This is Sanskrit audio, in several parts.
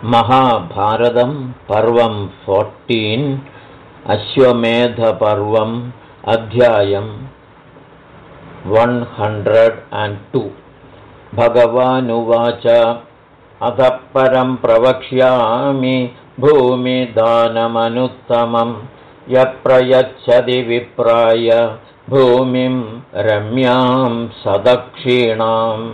महाभारतं पर्वं 14 अश्वमेधपर्वम् अध्यायं 102 भगवानुवाच अतः परं प्रवक्ष्यामि भूमिदानमनुत्तमं यप्रयच्छति विप्राय भूमिं रम्यां सदक्षिणाम्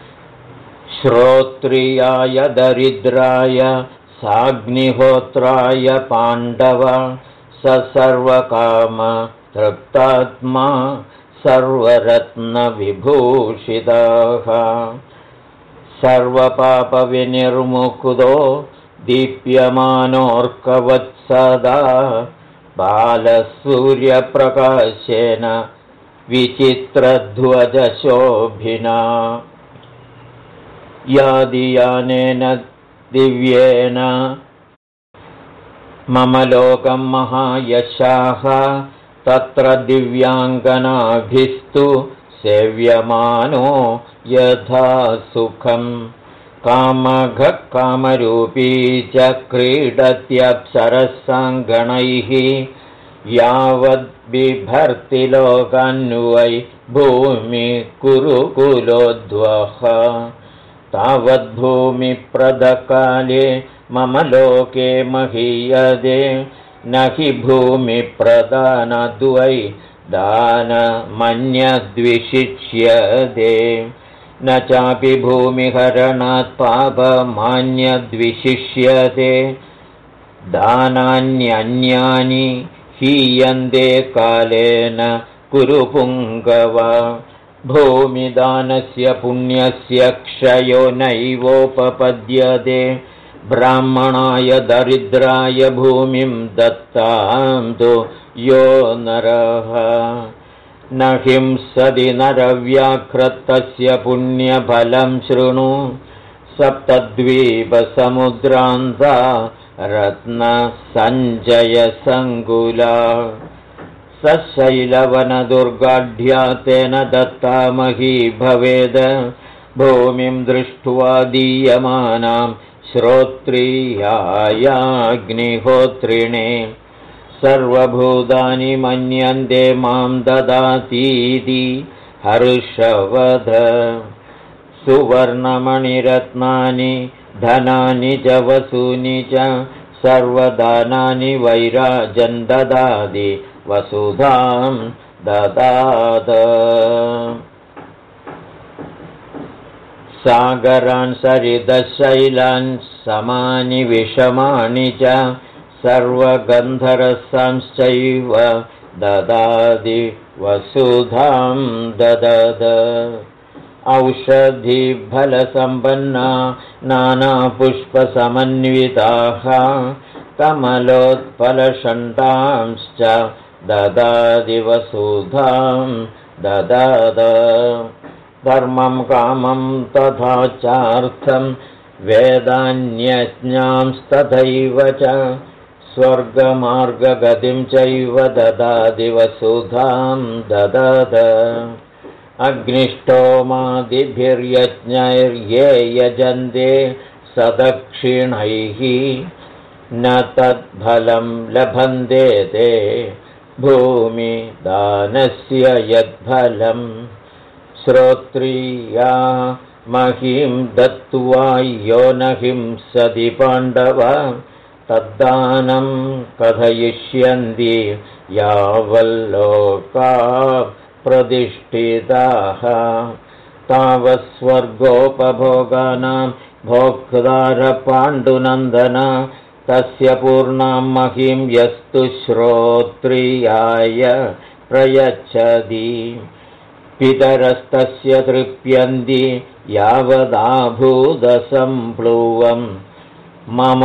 श्रोत्रियाय दरिद्राय साग्निहोत्राय पाण्डव स सर्वकाम तृप्तात्मा सर्वरत्नविभूषितः सर्वपापविनिर्मुक्तो दीप्यमानोऽर्कवत्सदा बालसूर्यप्रकाशेन विचित्रध्वजशोभिना यादियानेन दिव्येन मम लोकं महायशाः तत्र दिव्याङ्गनाभिस्तु सेव्यमानो यथा सुखं कामघः कामरूपी च क्रीडत्यप्सरसाङ्गणैः यावद्बिभर्ति लोकान्वै भूमि कुरुकुलोद्वः तावद्भूमिप्रदकाले मम लोके महीयते न हि भूमिप्रदानद्वै दानमन्यद्विशिष्यते न चापि भूमिहरणात् पापमान्यद्विशिष्यते दानान्यन्यानि हीयन्ते कालेन कुरु पुङ्गव भूमिदानस्य पुण्यस्य क्षयो नैवोपपद्यते ब्राह्मणाय दरिद्राय भूमिं दत्तां तु यो नरः न हिंसति नरव्याघ्रतस्य पुण्यफलं शृणु सप्तद्वीपसमुद्रान्ता रत्नसञ्जयसङ्कुला सशैलवनदुर्गाढ्या तेन दत्ता मही भवेद भूमिं दृष्ट्वा दीयमानां श्रोत्रियायाग्निहोत्रिणे सर्वभूतानि मन्यन्ते मां ददातीति हर्षवद सुवर्णमणिरत्नानि धनानि च वसूनि च सर्वदानानि वैराजन् ददाति वसुधां ददाद सागरान् सरितशैलान् समानि विषमाणि च सर्वगन्धरसांश्चैव ददाति वसुधां ददद औषधिफलसम्पन्ना नानापुष्पसमन्विताः कमलोत्पलषण्डांश्च ददाति वसुधां ददद धर्मं कामं तथा चार्थं वेदान्यज्ञांस्तथैव च स्वर्गमार्गगतिं चैव ददाति वसुधां ददद अग्निष्टोमादिभिर्यज्ञैर्ये यजन्ते सदक्षिणैः न तत्फलं लभन्ते ते भूमिदानस्य यद्फलम् श्रोत्रिया महीं दत्त्वा यो न हिंसति पाण्डव तद्दानं कथयिष्यन्ति यावल्लोका प्रतिष्ठिताः तावत्स्वर्गोपभोगानां भोक्तारपाण्डुनन्दन तस्य पूर्णां महीं यस्तु श्रोत्रियाय प्रयच्छति पितरस्तस्य तृप्यन्ति यावदाभूतसम्प्लुवम् मम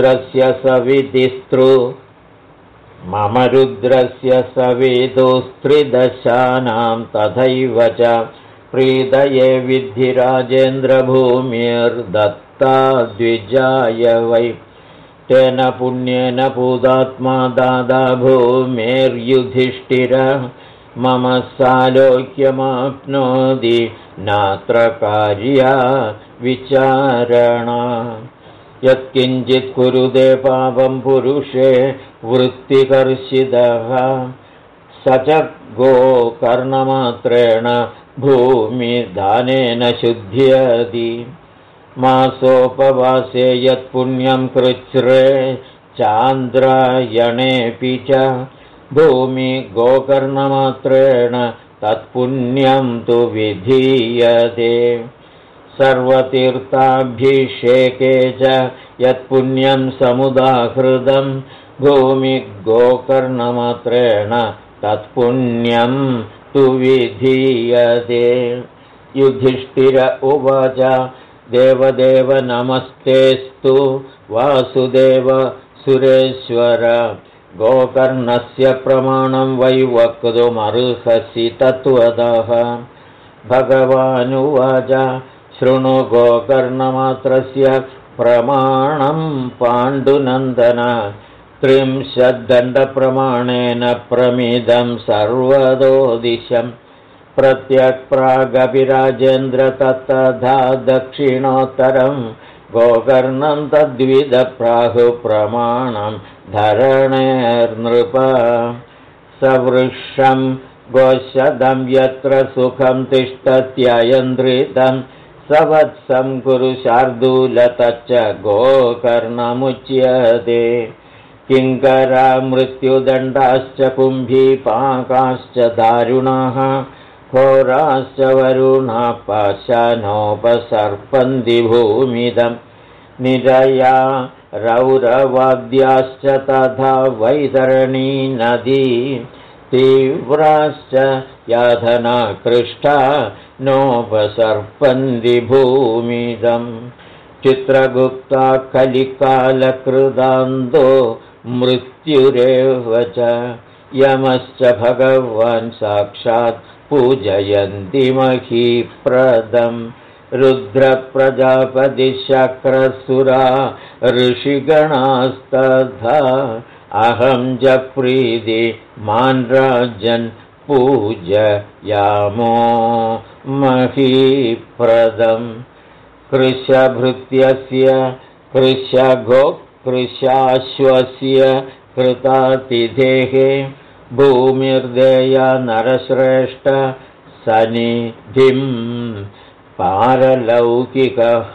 रुद्रस्य सविदुस्त्रिदशानां तथैव च प्रीतये विद्धि राजेन्द्रभूमिर्दत्ता द्विजाय वै तेन पुण्येन पूतात्मा दादा भूमेर्युधिष्ठिर मम सालोक्यमाप्नोति नात्र कार्या विचारणा यत्किञ्चित् कुरुते पापं पुरुषे वृत्तिकर्षितः स च गोकर्णमात्रेण भूमिदानेन शुध्यति मासोपवासे यत्पुण्यं कृच्छ्रे चान्द्रायणेऽपि च भूमि गोकर्णमात्रेण तत्पुण्यं तु विधीयते सर्वतीर्थाभिषेके च यत्पुण्यं समुदाहृतं भूमि गोकर्णमात्रेण तत्पुण्यं तु विधीयते युधिष्ठिर उवाच देवदेव नमस्तेस्तु वासुदेव सुरेश्वर गोकर्णस्य प्रमाणं वै वक्तुमर्हसि तत्त्वतः भगवानुवाच शृणु गोकर्णमात्रस्य प्रमाणं पाण्डुनन्दन 30 दण्डप्रमाणेन प्रमिदं सर्वदोदिशं प्रत्यक्प्रागपि राजेन्द्र तत्तथा दक्षिणोत्तरं गोकर्णं तद्विदप्राहुप्रमाणं धरणेर्नृप सवृक्षं गोशदं यत्र सुखं तिष्ठत्ययन्द्रितं सवत्सं कुरु शार्दूल तच्च गोकर्णमुच्यते किङ्करा मृत्युदण्डाश्च कुम्भीपाकाश्च दारुणाः घोराश्च वरुणाः पाशानोपसर्पन्ति भूमिदं निरया रौरवाद्याश्च तथा वैतरणी नदी तीव्राश्च याधना कृष्टा नोपसर्पन्ति भूमिदं चित्रगुप्ता कलिकालकृदान्तो मृत्युरेव च यमश्च भगवान् साक्षात् पूजयन्ति महीप्रदं रुद्रप्रजापतिशक्रसुरा ऋषिगणास्तथा अहं च प्रीति मान् राजन् पूजयामो महीप्रदं कृशभृत्यस्य कृशाश्वस्य कृतातिथेः भूमिर्देया नरश्रेष्ठ सनिधिं पारलौकिकः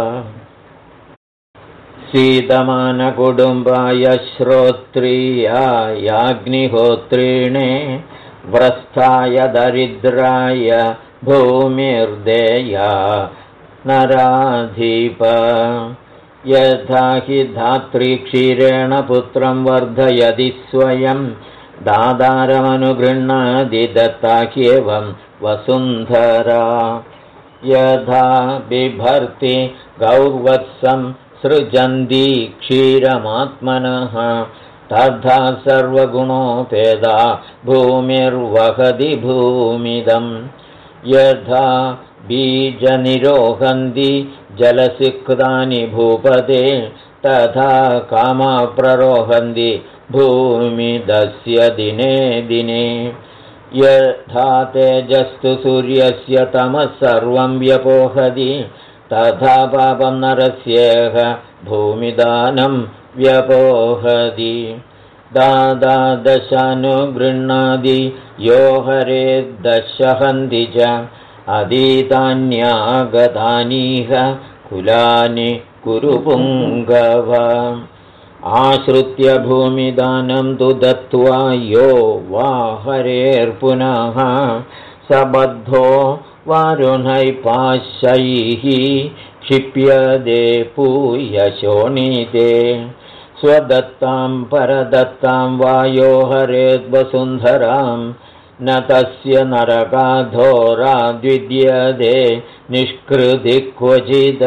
सीदमानकुटुम्बाय श्रोत्रियायाग्निहोत्रिणे व्रस्थाय दरिद्राय भूमिर्देया नराधिप यथा हि धात्री क्षीरेण पुत्रं वर्धयति स्वयं दादारमनुगृह्णाति दत्ता ह्येवं वसुन्धरा यथा बिभर्ति गौर्वत्सं सृजन्ति क्षीरमात्मनः तथा सर्वगुणोपेदा भूमिर्वहति भूमिदं यथा बीजनिरोहन्ति जलसिक्तानि भूपते तथा कामा प्ररोहन्ति भूमिदस्य दिने दिने यथा तेजस्तु सूर्यस्य तमः सर्वं व्यपोहति तथा पापं नरस्येह भूमिदानं व्यपोहति दादा दशानुगृह्णादि यो हरे दशहन्ति च अधीतान्यागतानीह कुलानि कुरु पुङ्गव आश्रित्य भूमिदानं तु दत्त्वा यो वा हरेर्पुनः सबद्धो वारुणैः पाशैः क्षिप्यदे पूयशोणीते स्वदत्तां परदत्तां वा यो हरेद्वसुन्धरां न तस्य नरकाधोराद्विद्यते निष्कृति क्वचित्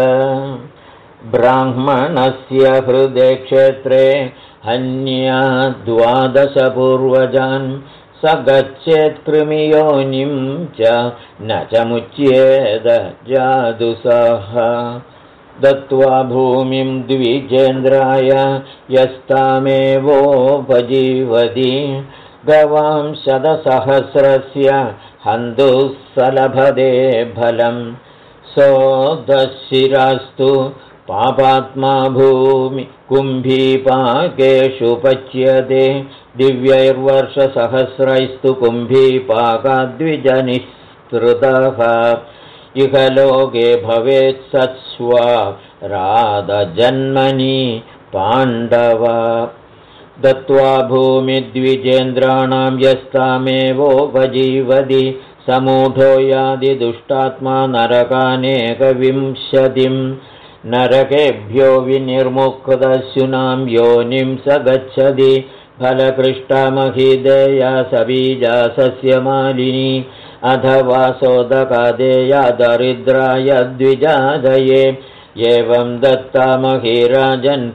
ब्राह्मणस्य हृदे क्षेत्रे हन्या 12 पूर्वजान् स गच्छेत् कृमियोनिं च न च मुच्येद जादुसः दत्त्वा भूमिं द्विजेन्द्राय यस्तामेवोपजीवति गवां 100,000 हन्तुः स लभते फलं सोदशिरास्तु पापात्मा भूमि कुम्भीपाकेषु पच्यते दिव्यैर्वर्षसहस्रैस्तु कुम्भीपाकाद्विजनिःसृतः इहलोके भवेत् सत्स्वा राधजन्मनि पाण्डव दत्त्वा भूमिद्विजेन्द्राणां यस्तामेवोपजीवति समूढो यादि दुष्टात्मा नरकानेकविंशतिं नरकेभ्यो विनिर्मुक्तशूनां योनिं स गच्छति फलकृष्टामहिदेया सबीजा सस्यमालिनी अथवा सोदकादेया दरिद्राय द्विजादये एवं दत्तामहिराजन्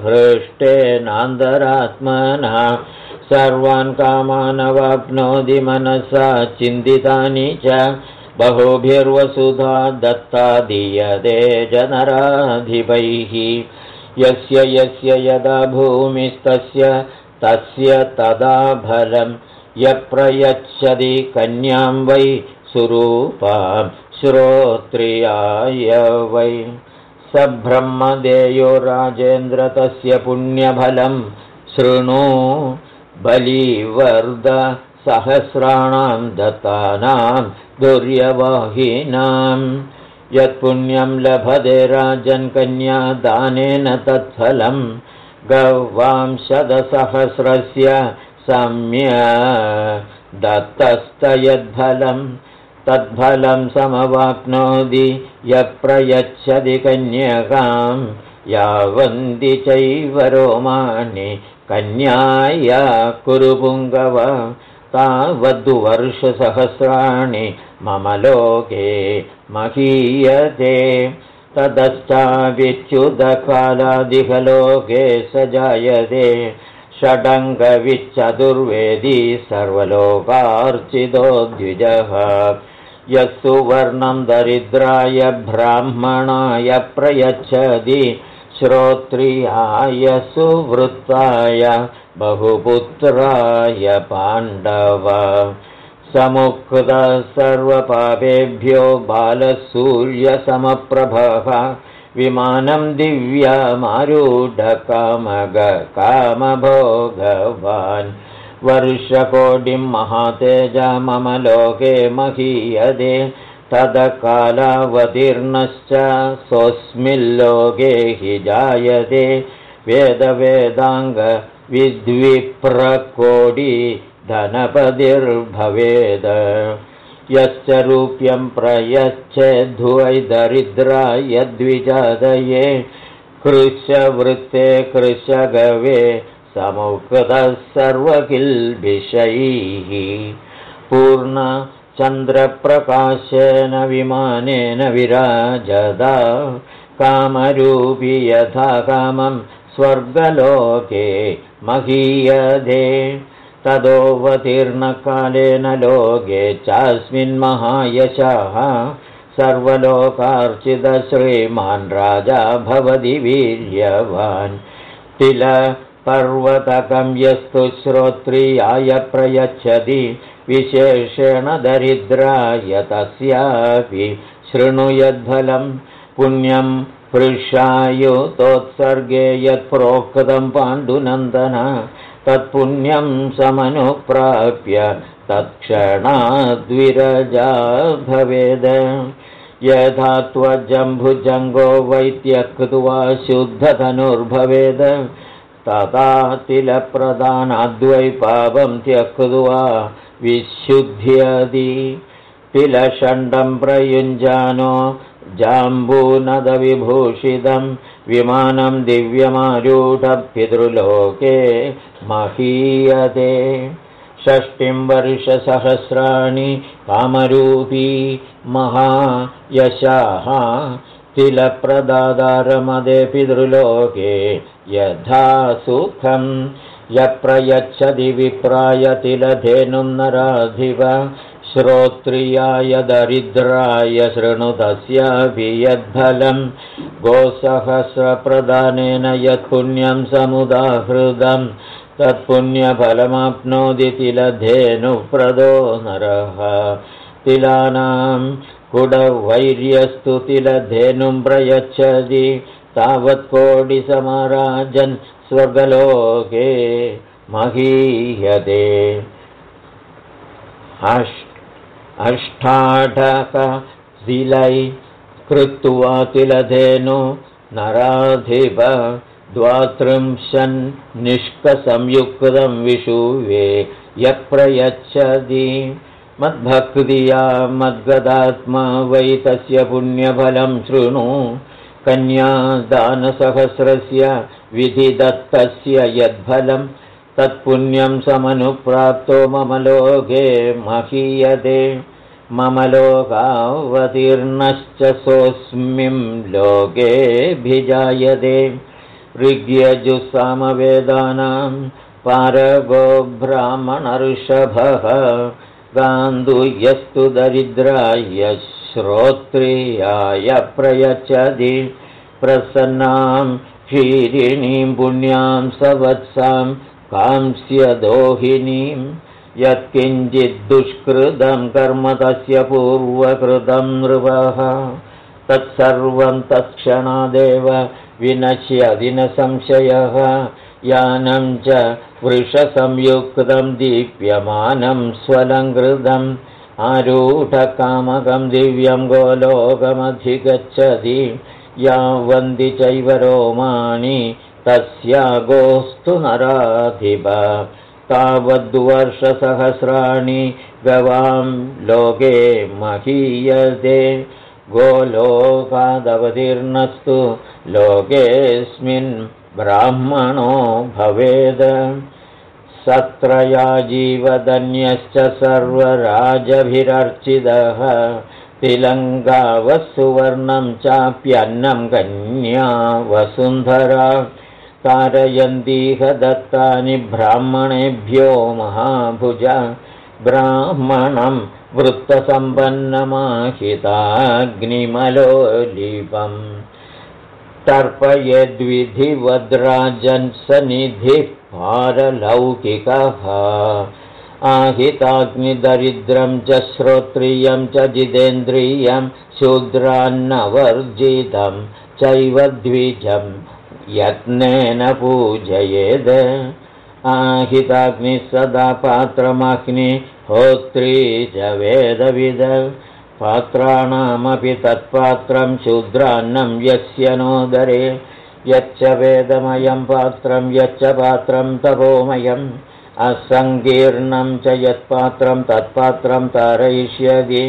प्रहृष्टेनान्तरात्मना सर्वान् कामानवाप्नोति मनसा चिन्तितानि च बहुभिर्वसुधा दत्ता दीयते जनराधिपैः यस्य यस्य यदा भूमिस्तस्य तस्य तदा फलं यप्रयच्छति कन्यां वै सुरूपां श्रोत्रियाय वै स ब्रह्मदेयो राजेन्द्र तस्य पुण्यफलं शृणु बलिवर्द सहस्राणां दत्तानां दुर्यवाहिनां यत्पुण्यं लभते राजन् कन्यादानेन तत्फलं गवांशदसहस्रस्य सम्यक् दत्तस्तयद्फलं तद्फलं समवाप्नोति यप्रयच्छति कन्यकां यावन्ति चैव रोमाणि कन्याया कुरु पुङ्गव तावद् वर्षसहस्राणि मम लोके महीयते ततश्चाविच्युतकालादिहलोके स जायते षडङ्गविच्चतुर्वेदी सर्वलोकार्चितो द्विजः यः सुवर्णं दरिद्राय ब्राह्मणाय प्रयच्छति श्रोत्रियाय सुवृत्ताय बहुपुत्राय पाण्डव समुक्तः सर्वपापेभ्यो बालसूर्यसमप्रभः विमानं दिव्यमारूढकामभोगवान् वर्षकोटिं महातेजा मम लोके महीयते तदकालावतीर्णश्च सोऽस्मिल्लोके हि जायते वेदवेदाङ्गविद्विप्रकोटि धनपतिर्भवेद यश्च रूप्यं प्रयच्छेद्वै दरिद्राय द्विजादये कृशवृत्ते कृशगवे समुक्तः सर्वकिल्बिषैः पूर्णचन्द्रप्रकाशेन विमानेन विराजदा कामरूपी यथा कामं स्वर्गलोके महीयते तदोऽवतीर्णकालेन लोके चास्मिन् महायशः सर्वलोकार्चितः श्रीमान् राजा भवति वीर्यवान् तिलपर्वतकं यस्तु श्रोत्रियाय प्रयच्छति विशेषेण दरिद्राय तस्यापि शृणुयद्फलं पुण्यं पृषायुतोत्सर्गे यत्प्रोक्तं पाण्डुनन्दन तत्पुण्यं समनुप्राप्य तत्क्षणाद्विरजा भवेद यथा त्वजम्भुजङ्गो वै त्यक्त्वा शुद्धधनुर्भवेद तथा तिलप्रदानाद्वै पापं त्यक्त्वा विशुध्यति तिलषण्डं प्रयुञ्जानो जाम्बूनदविभूषितं विमानं दिव्यमारूढपितृलोके महीयते षष्टिं वर्षसहस्राणि कामरूपी महायशः तिलप्रदादारमदे पितृलोके यथा सुखं यप्रयच्छति विप्राय तिलधेनुं नराधिप श्रोत्रियाय दरिद्राय शृणु तस्यापि यद्फलं गोसहस्रप्रदानेन यत्पुण्यं समुदाहृतं तत्पुण्यफलमाप्नोति तिलधेनुप्रदो नरः तिलानां कुडवैर्यस्तु तिलधेनुं प्रयच्छति तावत्कोटिसमराजन् स्वर्गलोके महीयते अष्टाढकशिलै कृत्वा तिलधेनु नराधिप द्वात्रिंशन्निष्कसंयुक्तं विशुवे यः प्रयच्छति मद्भक्तिया मद्गदात्मा वै तस्य पुण्यफलं शृणु कन्यादानसहस्रस्य विधिदत्तस्य यद्फलं तत्पुण्यं समनुप्राप्तो मम लोके महीयते मम लोकावतीर्णश्च सोऽस्मिं लोकेऽभिजायते ऋग्यजुस्सामवेदानां पारगो ब्राह्मणऋषभः गान्धूयस्तु दरिद्राय श्रोत्रियाय प्रयच्छति प्रसन्नां क्षीरिणीं पुण्यां सवत्सां कांस्यदोहिनीं यत्किञ्चिद्दुष्कृतं कर्म तस्य पूर्वकृतं नृपः तत्सर्वं तत्क्षणादेव विनश्यति न संशयः यानं च वृषसंयुक्तं दीप्यमानं स्वलङ्कृतम् आरूढकामकं दिव्यं गोलोकमधिगच्छति यावन्ति चैव रोमाणि तस्यागोस्तु नराधिप तावद्वर्षसहस्राणि गवां लोके महीयते गोलोकादवतीर्णस्तु लोकेऽस्मिन् ब्राह्मणो भवेद सत्रया जीवदन्यश्च सर्वराजभिरर्चितः तिलङ्गावसुवर्णं चाप्यन्नं कन्या वसुन्धरा कारयन्तीह दत्तानि ब्राह्मणेभ्यो महाभुज ब्राह्मणं वृत्तसम्पन्नमाहिताग्निमलोलिपम् तर्पयेद्विधिवद्राजन् सनिधिः पारलौकिकः आहिताग्निदरिद्रं च श्रोत्रियं च जितेन्द्रियं शूद्रान्नवर्जितं चैव द्विजं यत्नेन पूजयेद् आहिताग्निः सदा पात्रमग्निहोत्री च वेदविद पात्राणामपि तत्पात्रं शूद्रान्नं यस्य नोदरे यच्च वेदमयं पात्रं यच्च पात्रं तपोमयम् असङ्कीर्णं च यत्पात्रं तत्पात्रं तारयिष्यति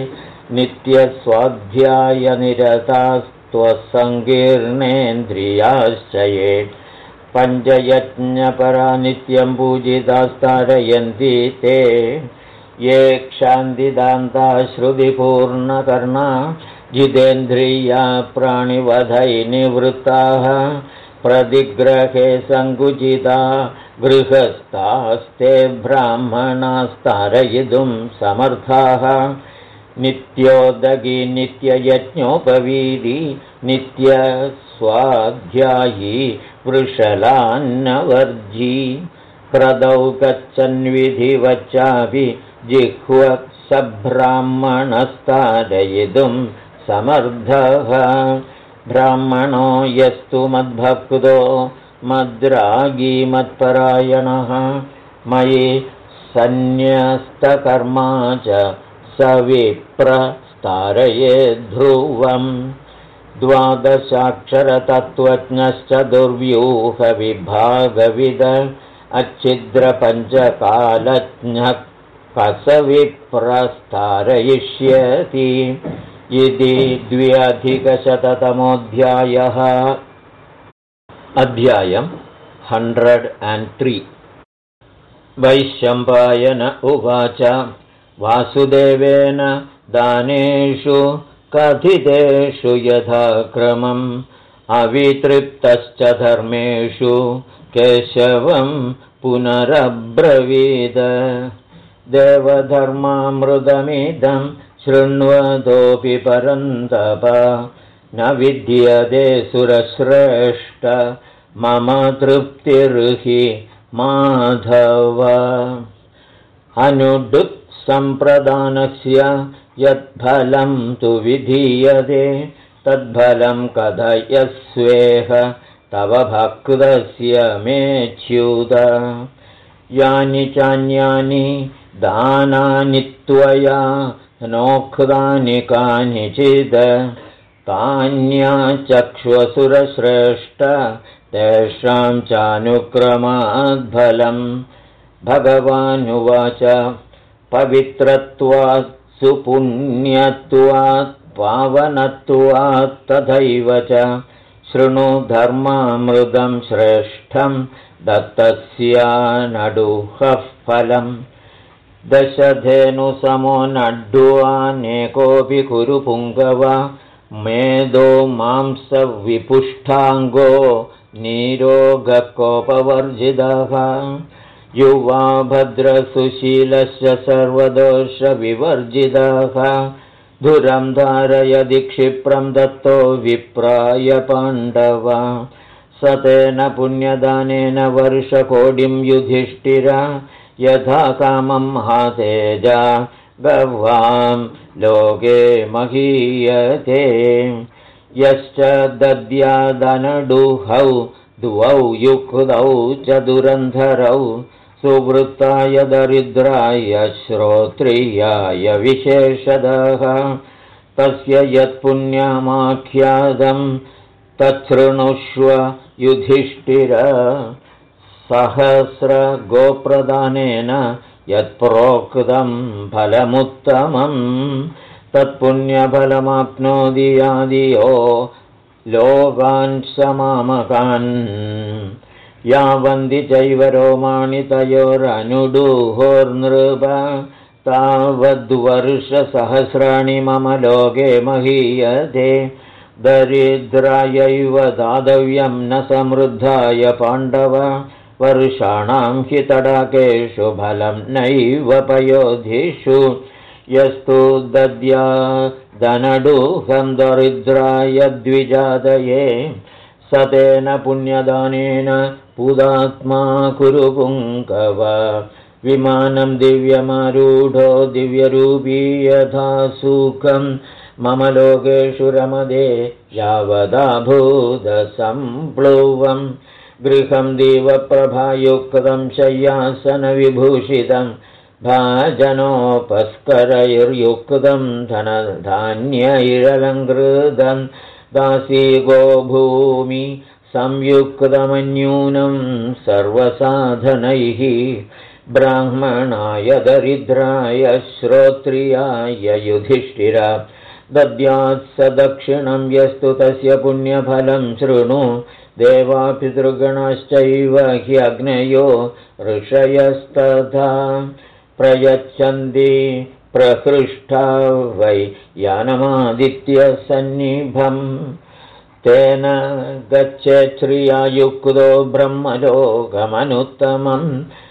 नित्यस्वाध्यायनिरतास्त्वसङ्कीर्णेन्द्रियाश्च ये पञ्चयज्ञपरा नित्यं पूजितास्तारयन्ति ते ये क्षान्तिदान्ता श्रुतिपूर्णकर्णा जितेन्द्रिया प्राणिवधैर्निवृत्ताः प्रतिग्रहे सङ्कुचिता गृहस्थास्ते ब्राह्मणास्तारयितुं समर्थाः नित्योदगी नित्ययज्ञोपवीति नित्यस्वाध्यायी वृषलान्नवर्जी क्रदौ गच्छन्विधिवच्चापि जिह्व सब्राह्मणस्तारयितुं समर्थः ब्राह्मणो यस्तु मद्भक्तो मद्रागी मत्परायणः मयि सन्न्यस्तकर्मा च स विप्रस्तारयेद्ध्रुवम् द्वादशाक्षरतत्त्वज्ञश्च दुर्व्यूहविभागविद अच्छिद्रपञ्चकालज्ञः कस विप्रस्तारयिष्यति इति 2अधिकशततमोऽध्यायः अध्यायम् 103 वैशम्पायन उवाच वासुदेवेन दानेषु कथितेषु यथाक्रमम् अवितृप्तश्च धर्मेषु केशवं पुनरब्रवीद देवधर्मामृतमिदं शृण्वतोऽपि परन्तप न विद्यते सुरश्रेष्ठ मम तृप्तिर्हि माधव अनुडुक् सम्प्रदानस्य यत्फलं तु विधीयते तद्फलं कथयस्वेह तव भक्तस्य मेच्युत यानि चान्यानि दानानि त्वया नोक्तानि कानिचित् तान्याचक्ष्वसुरश्रेष्ठ तेषां चानुक्रमाद्फलम् भगवानुवाच पवित्रत्वात् सुपुण्यत्वात् पावनत्वात् तथैव च शृणु धर्मामृतं श्रेष्ठं दत्तस्यानडुहः फलम् दशधेनुसमो नड्वानेकोऽपि कुरु पुङ्गव मेदो मांसविपुष्टाङ्गो नीरोगकोपवर्जितः युवा भद्रसुशीलस्य सर्वदोषविवर्जितः धुरं धारयदि क्षिप्रं दत्तो विप्राय पाण्डव स तेन पुण्यदानेन वर्षकोटिं युधिष्ठिर यथा कामं महातेजा गवां लोके महीयते यश्च दद्यादनडुहौ द्वौ युक्तौ च दुरन्धरौ सुवृत्ताय दरिद्राय श्रोत्रियाय विशेषतः तस्य यत्पुण्यमाख्यातं तच्छृणुष्व युधिष्ठिर सहस्रगोप्रदानेन यत्प्रोक्तं फलमुत्तमं तत्पुण्यफलमाप्नोति यादियो लोकान् समामकान् यावन्ति चैव रोमाणि तयोरनुडुहोर्नृप तावद्वर्षसहस्राणि मम लोके महीयते दरिद्रायैव दातव्यं न समृद्धाय पाण्डव वर्षाणां हि तडाकेषु फलं नैव पयोधिषु यस्तु दद्यादनडुहं दरिद्राय द्विजातये स तेन पुण्यदानेन पुदात्मा कुरु पुङ्गव विमानं दिव्यमारूढो दिव्यरूपी यथा सुखं मम लोकेषु रमदे यावदाभूतसम्प्लुवम् गृहं दीवप्रभायुक्तं शय्यासनविभूषितं भाजनोपस्करैर्युक्तं धनधान्यैरलङ्कृतं दासीगो भूमि संयुक्तमन्यूनं सर्वसाधनैः ब्राह्मणाय दरिद्राय श्रोत्रियाय युधिष्ठिर दद्यात् स दक्षिणं यस्तु तस्य पुण्यफलं शृणु देवापितृगणाश्चैव ह्यग्नयो ऋषयस्तथा प्रयच्छन्ति प्रहृष्टा वै यानमादित्यसन्निभम् तेन गच्छेत् श्रिया युक्तो ब्रह्मलोकमनुत्तमं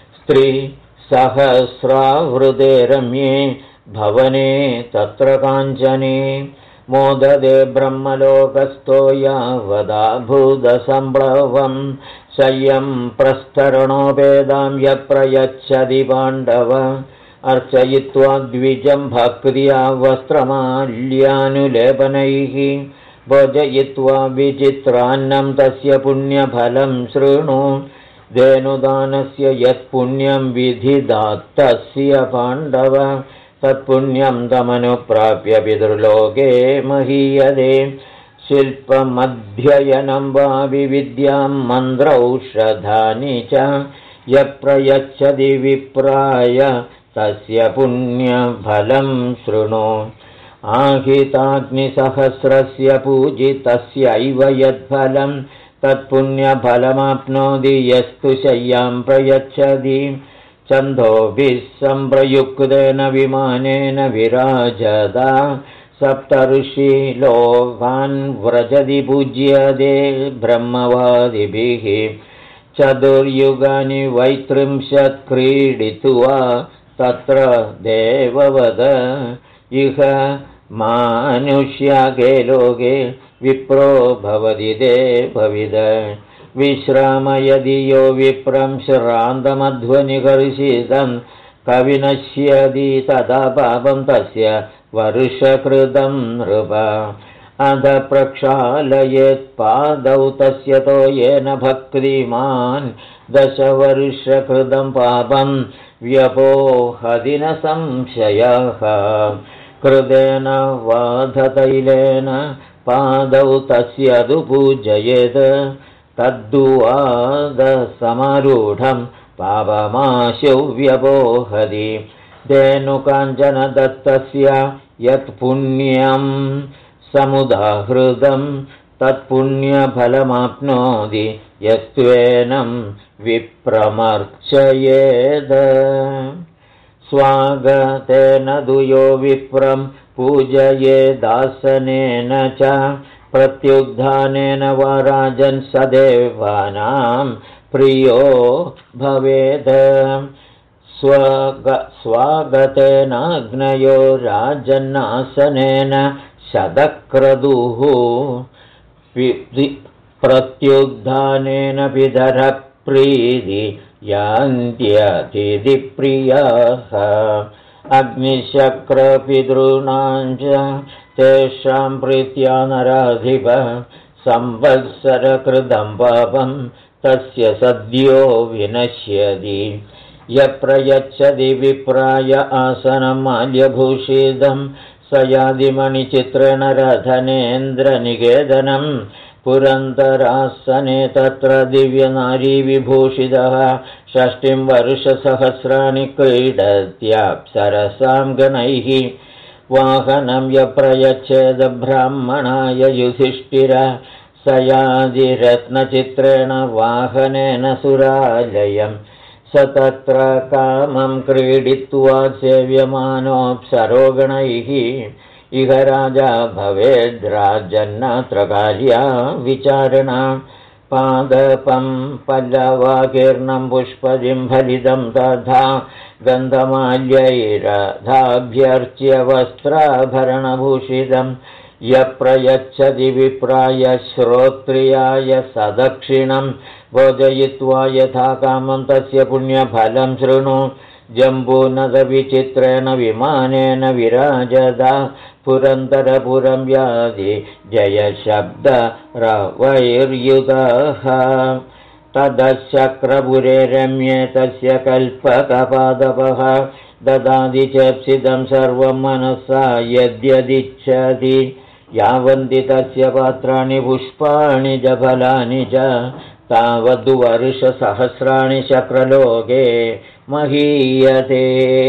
स्त्रीसहस्रावृते रम्ये भवने तत्र काञ्चने मोददे ब्रह्मलोकस्थो यावदाभूतसम्प्लवं शय्यं प्रस्तरणोपेदां यप्रयच्छति पाण्डव अर्चयित्वा द्विजं भक्त्या वस्त्रमाल्यानुलेपनैः भोजयित्वा विचित्रान्नं तस्य पुण्यफलं शृणु धेनुदानस्य यत्पुण्यं विधिदात्तस्य पाण्डव तत्पुण्यं तमनुप्राप्य पितृलोके महीयते शिल्पमध्ययनं वा विविद्यां मन्त्रौषधानि च यप्रयच्छति विप्राय तस्य पुण्यफलं शृणु आहिताग्निसहस्रस्य पूजितस्यैव यत्फलं तत्पुण्यफलमाप्नोति यस्तु शय्यां प्रयच्छति छन्दोभिः सम्प्रयुक्तेन विमानेन विराजदा सप्तर्षि लोकान् व्रजति पूज्यते ब्रह्मवादिभिः चतुर्युगानि वैत्रिंशत् क्रीडित्वा तत्र देववद इह मानुष्याके लोके विप्रो भवति देवविद विश्रामयदि यो विप्रं श्रान्तमध्वनिकर्षितं कविनश्यति तदा पापं तस्य वर्षकृतं नृप अध प्रक्षालयेत्पादौ तस्य तो येन भक्तिमान् 10 वर्षकृतं पापं व्यपोहति न संशयः कृतेन वाधतैलेन पादौ तस्य तु पूजयेत् तद्दुवादसमारूढं पापमाशु व्यपोहति धेनुकाञ्चन दत्तस्य यत्पुण्यं समुदाहृतं तत्पुण्यफलमाप्नोति यस्त्वेनं विप्रमर्चयेद स्वागतेन दुयो विप्रं पूजयेदासनेन च प्रत्युत्थानेन वा राजन् सदेवानां प्रियो भवेत् स्वागतेनाग्नयो राजन्नासनेन शतक्रतुः प्रत्युत्थानेन पितरः प्रीति यान्त्यतिथिप्रियाः अग्निशक्रपितॄणां च तेषां प्रीत्या नराधिप संवत्सरकृतं पापं तस्य सद्यो विनश्यति यप्रयच्छति विप्राय आसनं माल्यभूषितं स यादिमणिचित्रेण रथनेन्द्रनिकेतनं पुरन्दरासने तत्र दिव्यनारी विभूषितः 6 वर्षसहस्राणि क्रीडत्याप्सरसां गणैः वाहनं यप्रयच्छेद ब्राह्मणाय युधिष्ठिर स यादिरत्नचित्रेण वाहनेन सुरालयम् स तत्र कामं क्रीडित्वा सेव्यमानोऽप्सरो गणैः इह राजा भवेद्राजन्नात्र कार्या विचारणा पादपं पल्लवाकीर्णं पुष्पदिं फलितं तथा गन्धमाल्यैरधाभ्यर्च्य वस्त्राभरणभूषितं यप्रयच्छति विप्राय श्रोत्रियाय सदक्षिणं भोजयित्वा यथा कामं तस्य पुण्यफलं शृणु जम्बूनदविचित्रेण विमानेन विराजदा पुरन्दरपुरं व्याधि जयशब्दरवैर्युतः तदशक्रपुरे रम्ये तस्य कल्पकपादपः ददाति चेप्सितं सर्वं मनसा यद्यदिच्छति यावन्ति तस्य पात्राणि पुष्पाणि च फलानि च तावद्वर्षसहस्राणि शक्रलोके महीयते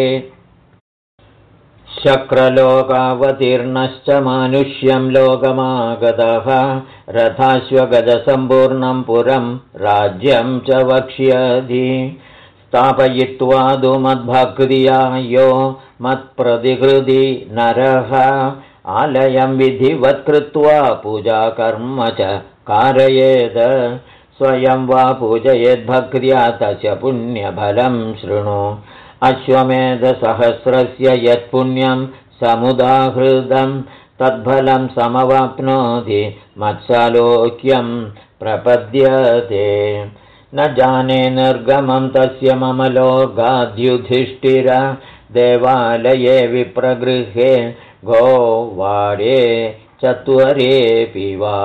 शक्रलोकावतीर्णश्च मानुष्यं लोकमागतः रथाश्वगजसम्पूर्णं पुरं राज्यं च वक्ष्यति स्थापयित्वा तु मद्भक्त्या यो मत्प्रतिकृति नरः आलयं विधिवत् कृत्वा पूजाकर्म च कारयेत् स्वयं वा पूजयेद्भक्त्या तस्य पुण्यफलं शृणु अश्वमेधसहस्रस्य यत्पुण्यं समुदाहृतं तद्फलं समवाप्नोति मत्सालोक्यं प्रपद्यते न जाने निर्गमं तस्य मम लोकाद्युधिष्ठिर देवालये विप्रगृहे गोवाडे चत्वरेऽपि वा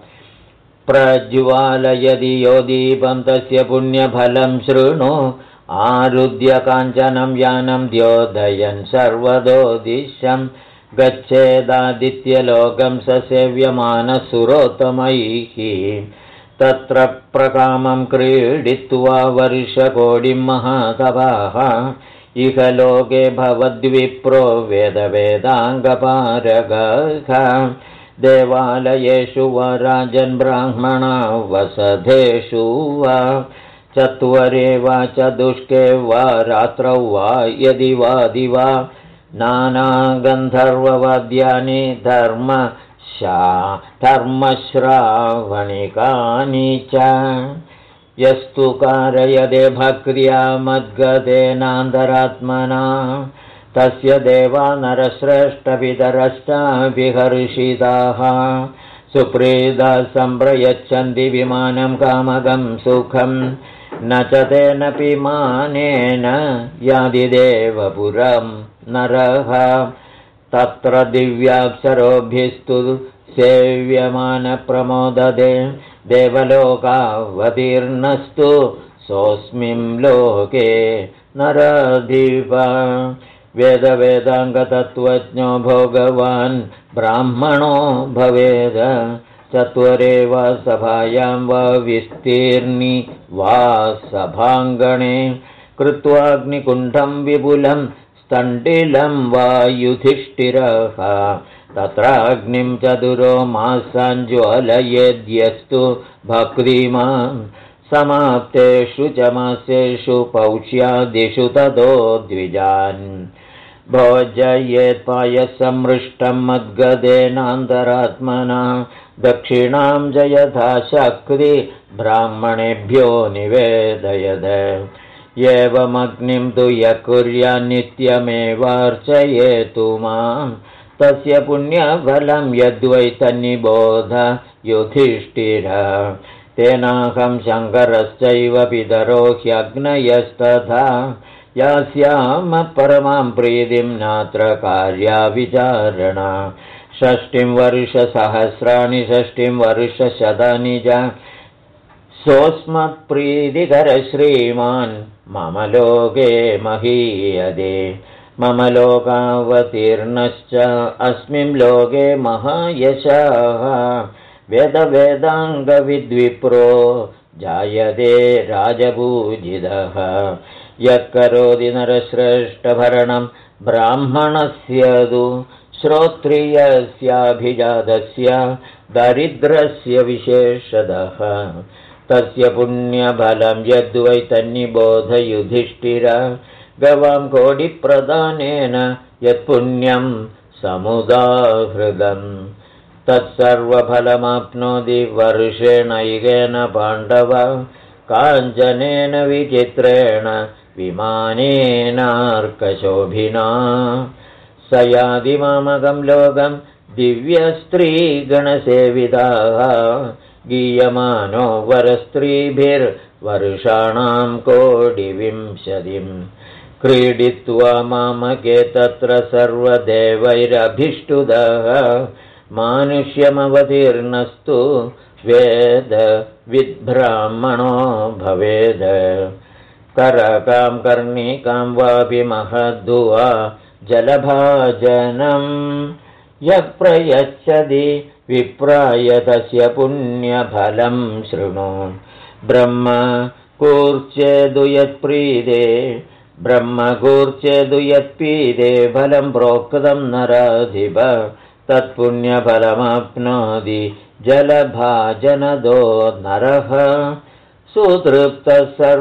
प्रज्वालयदि यो दीपं तस्य पुण्यफलं शृणु आरुद्य काञ्चनं यानं द्योदयन् सर्वदो दिशं गच्छेदादित्यलोकं स सेव्यमानसुरोत्तमैः तत्र प्रकामं क्रीडित्वा वर्षकोटिं महातपाः इह लोके भवद्विप्रो वेदवेदाङ्गपारगः देवालयेषु वा राजन् ब्राह्मणा वसधेषु वा चत्वरे वा चतुष्के वा रात्रौ वा यदि वा दिवा नानागन्धर्ववाद्यानि धर्मश्रावणिकानि च यस्तु कारयदे भक्त्या मद्गतेनान्तरात्मना तस्य देवा नरश्रेष्ठपितरश्चाभिहर्षिताः सुप्रीदा सम्प्रयच्छन्ति विमानं कामकं सुखं न च तेन विमानेन यादिदेवपुरं नरः तत्र दिव्याप्सरोभिस्तु सेव्यमानप्रमोददे देवलोकावतीर्णस्तु सोऽस्मिन् लोके नराधिप वेदवेदाङ्गतत्त्वज्ञो भोगवान् ब्राह्मणो भवेद चत्वरे वा सभायां वा विस्तीर्णि वा सभाङ्गणे कृत्वाग्निकुण्डं विपुलं स्तण्डिलं वा युधिष्ठिरः तत्राग्निं चतुरो मासाञ्ज्वलयेद्यस्तु भक्तिमान् समाप्तेषु च मासेषु पौष्यादिषु ततो द्विजान् भोजयेत्पायसं मृष्टं मद्गदेनान्तरात्मना दक्षिणां च यथा शक्ति ब्राह्मणेभ्यो निवेदयद एवमग्निं तु यः कुर्यान्नित्यमेवार्चयेतु मां तस्य पुण्यफलं यद्वै तन्निबोध युधिष्ठिर तेनाहं शङ्करश्चैव पितरो ह्यग्नयस्तथा यास्याम परमां प्रीतिं नात्र कार्या विचारणा 60 वर्षसहस्राणि 60 वर्षशतानि च सोऽस्मत्प्रीतिकरश्रीमान् मम लोके महीयते मम लोकावतीर्णश्च अस्मिन् लोके महायशः वेदवेदाङ्गविद्विप्रो जायते राजपूजितः यः करोति नरश्रेष्ठभरणं ब्राह्मणस्य तु श्रोत्रियस्याभिजातस्य दरिद्रस्य विशेषतः तस्य पुण्यफलं यद्वै तन्निबोध युधिष्ठिर गवां कोटिप्रदानेन यत्पुण्यं समुदाहृतम् तत्सर्वफलमाप्नोति वर्षेणैकेन पाण्डव काञ्चनेन विचित्रेण विमानेनार्कशोभिना स यादिमामकं लोकं दिव्यस्त्रीगणसेविताः गीयमानो वरस्त्रीभिर्वर्षाणां कोटिविंशतिं क्रीडित्वा मामके तत्र सर्वदेवैरभिष्टुतः मानुष्यमवतीर्णस्तु वेद विद्ब्राह्मणो भवेद करकां कर्णिकां वापि महद्वा जलभाजनं यः प्रयच्छति विप्राय तस्य पुण्यफलं शृणु ब्रह्मकूर्चेदु यत्पीदे फलं प्रोक्तं नराधिप तत्पुण्यफलमाप्नोति जलभाजनदो नरः सुतृप्तः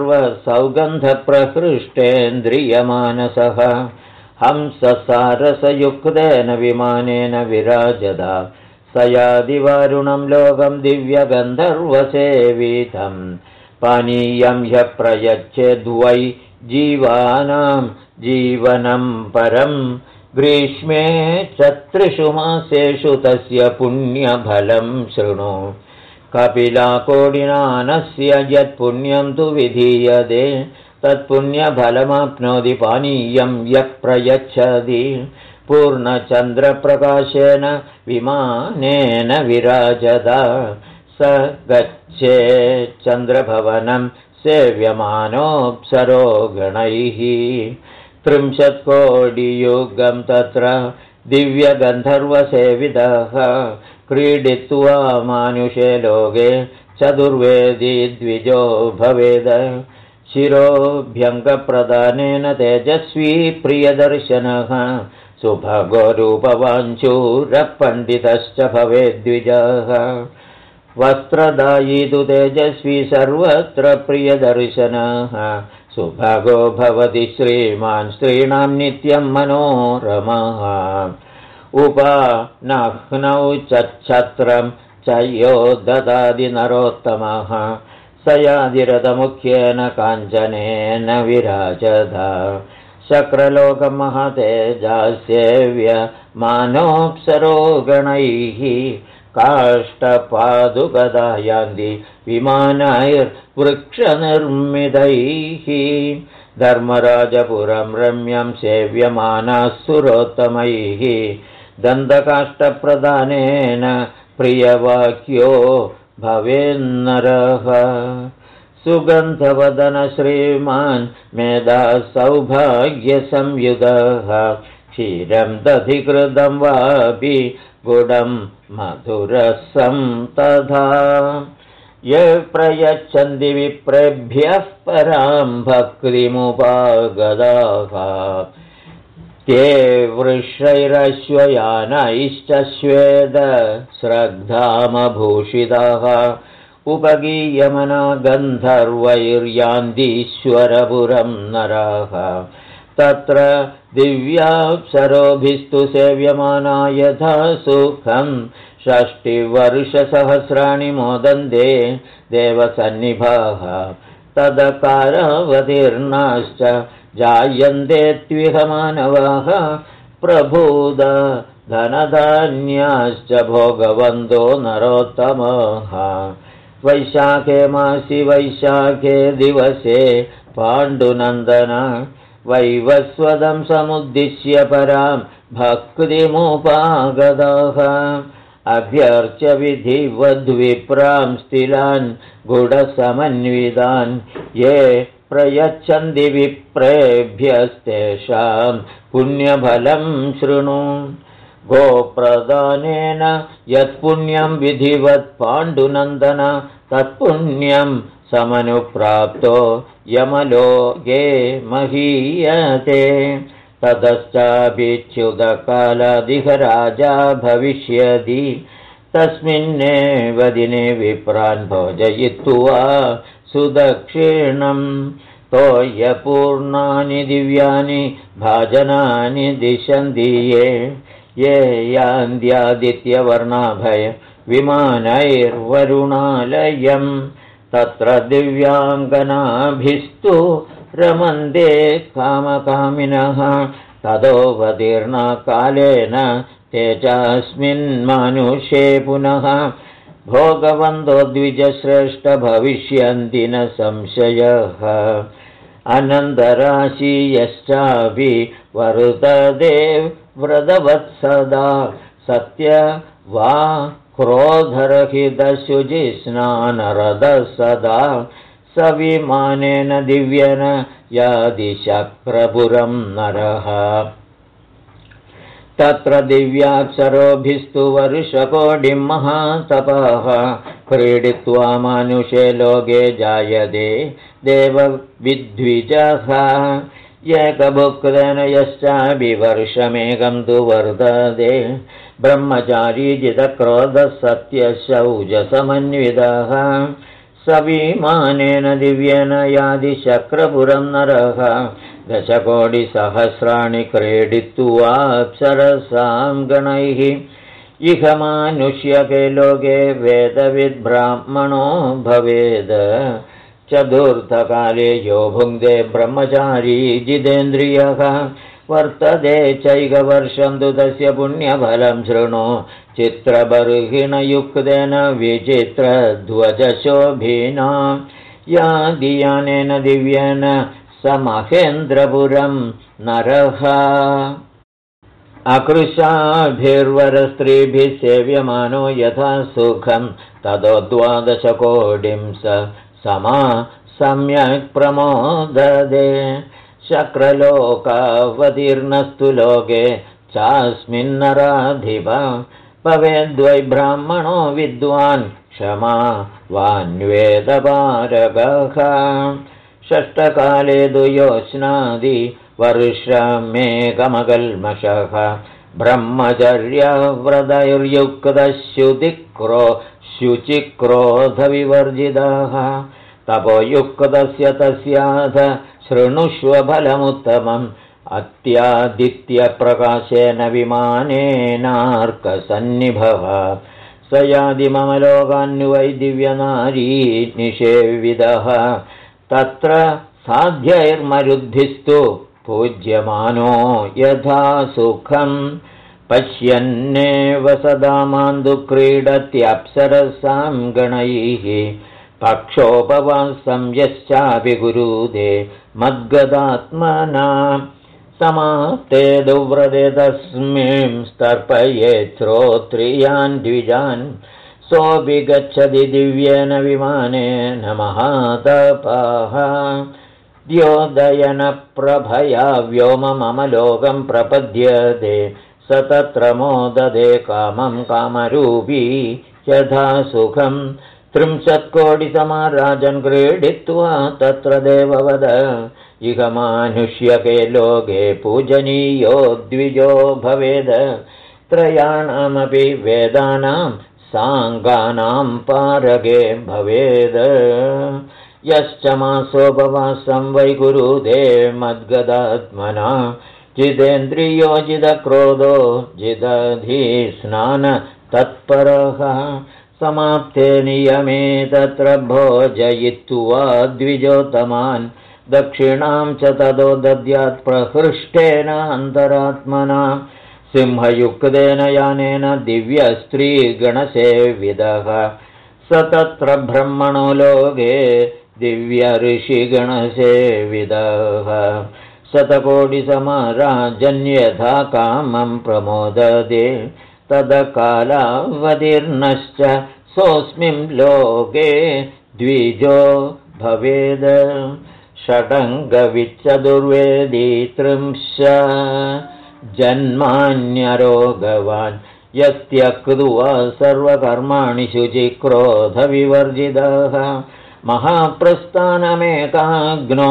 सर्वसौगन्धप्रहृष्टेन्द्रियमानसः हंससारसयुक्तेन विमानेन विराजदा स यादिवारुणं लोकं दिव्यगन्धर्वसेवितं पानीयं ह्यः प्रयच्छेद्वै जीवानां जीवनं परम् ग्रीष्मे चत्रिषु मासेषु तस्य पुण्यफलं शृणु कपिलाकोडिनानस्य यत्पुण्यं तु विधीयते तत्पुण्यफलमाप्नोति पानीयं यः प्रयच्छति पूर्णचन्द्रप्रकाशेन विमानेन विराजदा स गच्छेच्चन्द्रभवनं सेव्यमानोऽप्सरो गणैः 30 कोटियुगं तत्र दिव्यगन्धर्वसेवितः क्रीडित्वा मानुषे लोके चतुर्वेदी द्विजो भवेद शिरोभ्यङ्गप्रदानेन तेजस्वी प्रियदर्शनः सुभगोरूपवाञ्छूरपण्डितश्च भवेद्विजः वस्त्रदायी तु तेजस्वी सर्वत्र प्रियदर्शनः सुभगो भवति श्रीमान् स्त्रीणां नित्यं मनोरमः उपनह्नौ छत्रं च यो ददाति नरोत्तमः स यादिरथमुख्येन काञ्चनेन विराजदा शक्रलोकमहतेजासेव्य मानोऽप्सरो गणैः काष्ठपादुकदा यान्ति विमानैर्वृक्षनिर्मितैः धर्मराजपुरं रम्यं सेव्यमानाः सुरोत्तमैः दन्तकाष्ठप्रदानेन प्रियवाक्यो भवेन्नरः सुगन्धवदन श्रीमान् मेधा सौभाग्यसंयुतः क्षीरं दधिकृतं वापि गुडं मधुरसं तथा ये प्रयच्छन्ति विप्रेभ्यः परां भक्तिमुपागताः ते वृषैरश्वयानैश्च श्वेतश्रद्धामभूषिताः उपगीयमना गन्धर्वैर्यान्दीश्वरपुरं नराः तत्र दिव्याप्सरोभिस्तु सेव्यमाना यथा सुखं 60 वर्षसहस्राणि मोदन्ते देवसन्निभाः तदकारावतीर्णाश्च जायन्ते त्विहमानवाः प्रभूद धनधान्याश्च भोगवन्तो नरोत्तमाः वैशाखे मासि वैशाखे दिवसे पाण्डुनन्दन वैवस्वतं समुद्दिश्य परां भक्तिमुपागताः अभ्यर्च्य विधिवद्विप्रां स्थिलान् गुढसमन्वितान् ये प्रयच्छन्ति विप्रेभ्यस्तेषां पुण्यफलं शृणु गोप्रदानेन यत्पुण्यं विधिवत् पाण्डुनन्दन तत्पुण्यं समनुप्राप्तो यमलोके महीयते ततश्चाभिच्युतकालादिह राजा भविष्यति तस्मिन्नेव दिने विप्रान् भोजयित्वा सुदक्षिणं तोयपूर्णानि दिव्यानि भाजनानि दिशन्ति ये यान्त्यादित्यवर्णाभय विमानैर्वरुणालयम् तत्र दिव्याङ्गनाभिस्तु रमन्ते कामकामिनः तदोवतीर्णा कालेन ते चास्मिन्मानुषे पुनः भोगवन्तो द्विजश्रेष्ठ भविष्यन्ति न संशयः अनन्तराशि यश्चापि वर्तते व्रतवत्सदा सत्य वा क्रोधरहितशुचिस्नानरदः सदा सविमानेन दिव्येन यादिशक्रपुरं नरः तत्र दिव्याप्सरोभिस्तु वर्षकोटिं महातपः क्रीडित्वा मानुषे लोके जायते देवविद्विजः एकभुक्तेन यश्चाभिवर्षमेकं तु वर्तते ब्रह्मचारी जितक्रोधः सत्यशौचसमन्वितः सविमानेन दिव्येन यादिशक्रपुरं नरः दशकोटिसहस्राणि क्रीडित्वा अप्सरसां गणैः इह मानुष्यके लोके वेदविद्ब्राह्मणो भवेद चतुर्थकाले यो भुङ्क्ते ब्रह्मचारी जितेन्द्रियः वर्तते चैकवर्षं तु तस्य पुण्यफलं शृणु चित्रबर्हिणयुक्तेन विचित्रध्वजशोभिना यादियानेन दिव्येन स महेन्द्रपुरं नरः अकृशाभिर्वरस्त्रीभिः सेव्यमानो यथा सुखं ततो 12 स समा सम्यक् प्रमोदते शक्रलोकावतीर्णस्तु लोके चास्मिन्नराधिप भवेद्वै ब्राह्मणो विद्वान् क्षमा वान्वेदपारगः षष्ठकाले तु योत्स्नादि वर्षमेकमकल्मषः ब्रह्मचर्यव्रतैर्युक्तः शुचिक्रोधविवर्जितः तपोयुक्तस्य तस्याथ शृणुष्व फलमुत्तमम् अत्यादित्यप्रकाशेन विमानेनार्कसन्निभः स यादि मम लोकान्वै दिव्यनारी निषेविदः तत्र साध्यैर्मरुद्भिस्तु पूज्यमानो यथा सुखम् पश्यन्नेव सदा मान्दु क्रीडत्यप्सरसां गणैः पक्षोपवासं यश्चापि गुरुदे मद्गदात्मना समाप्ते दुव्रते तस्मिंस्तर्पयेत् श्रोत्रियान् द्विजान् सोऽपि गच्छति दिव्येन विमानेन महातपः द्योदयनप्रभया व्योममलोकं प्रपद्यते स तत्र मोदते कामं कामरूपी यथा सुखं 30,000,000 क्रीडित्वा तत्र देववद इह मानुष्यके लोके पूजनीयो द्विजो भवेद त्रयाणामपि वेदानां साङ्गानां पारगे भवेद यश्च मासोपवासं वै कुरुते मद्गदात्मना जितेन्द्रियो जितक्रोधो जिदधिस्नान तत्परः समाप्ते नियमे तत्र भोजयित्वा द्विजोत्तमान् दक्षिणां च ततो दद्यात् प्रहृष्टेन अन्तरात्मना सिंहयुक्तेन यानेन दिव्यस्त्रीगणसेविदः स तत्र ब्रह्मणो लोके दिव्यऋषिगणसेविदः शतकोटिसमराजन्यथा कामं प्रमोदते तदकालावतीर्णश्च सोऽस्मिन् लोके द्विजो भवेद षडङ्गविच्चतुर्वेदी 30 जन्मान्यरोगवान् यस्त्यक्त्वा सर्वकर्माणि शुचिक्रोधविवर्जितः महाप्रस्थानमेकाग्नो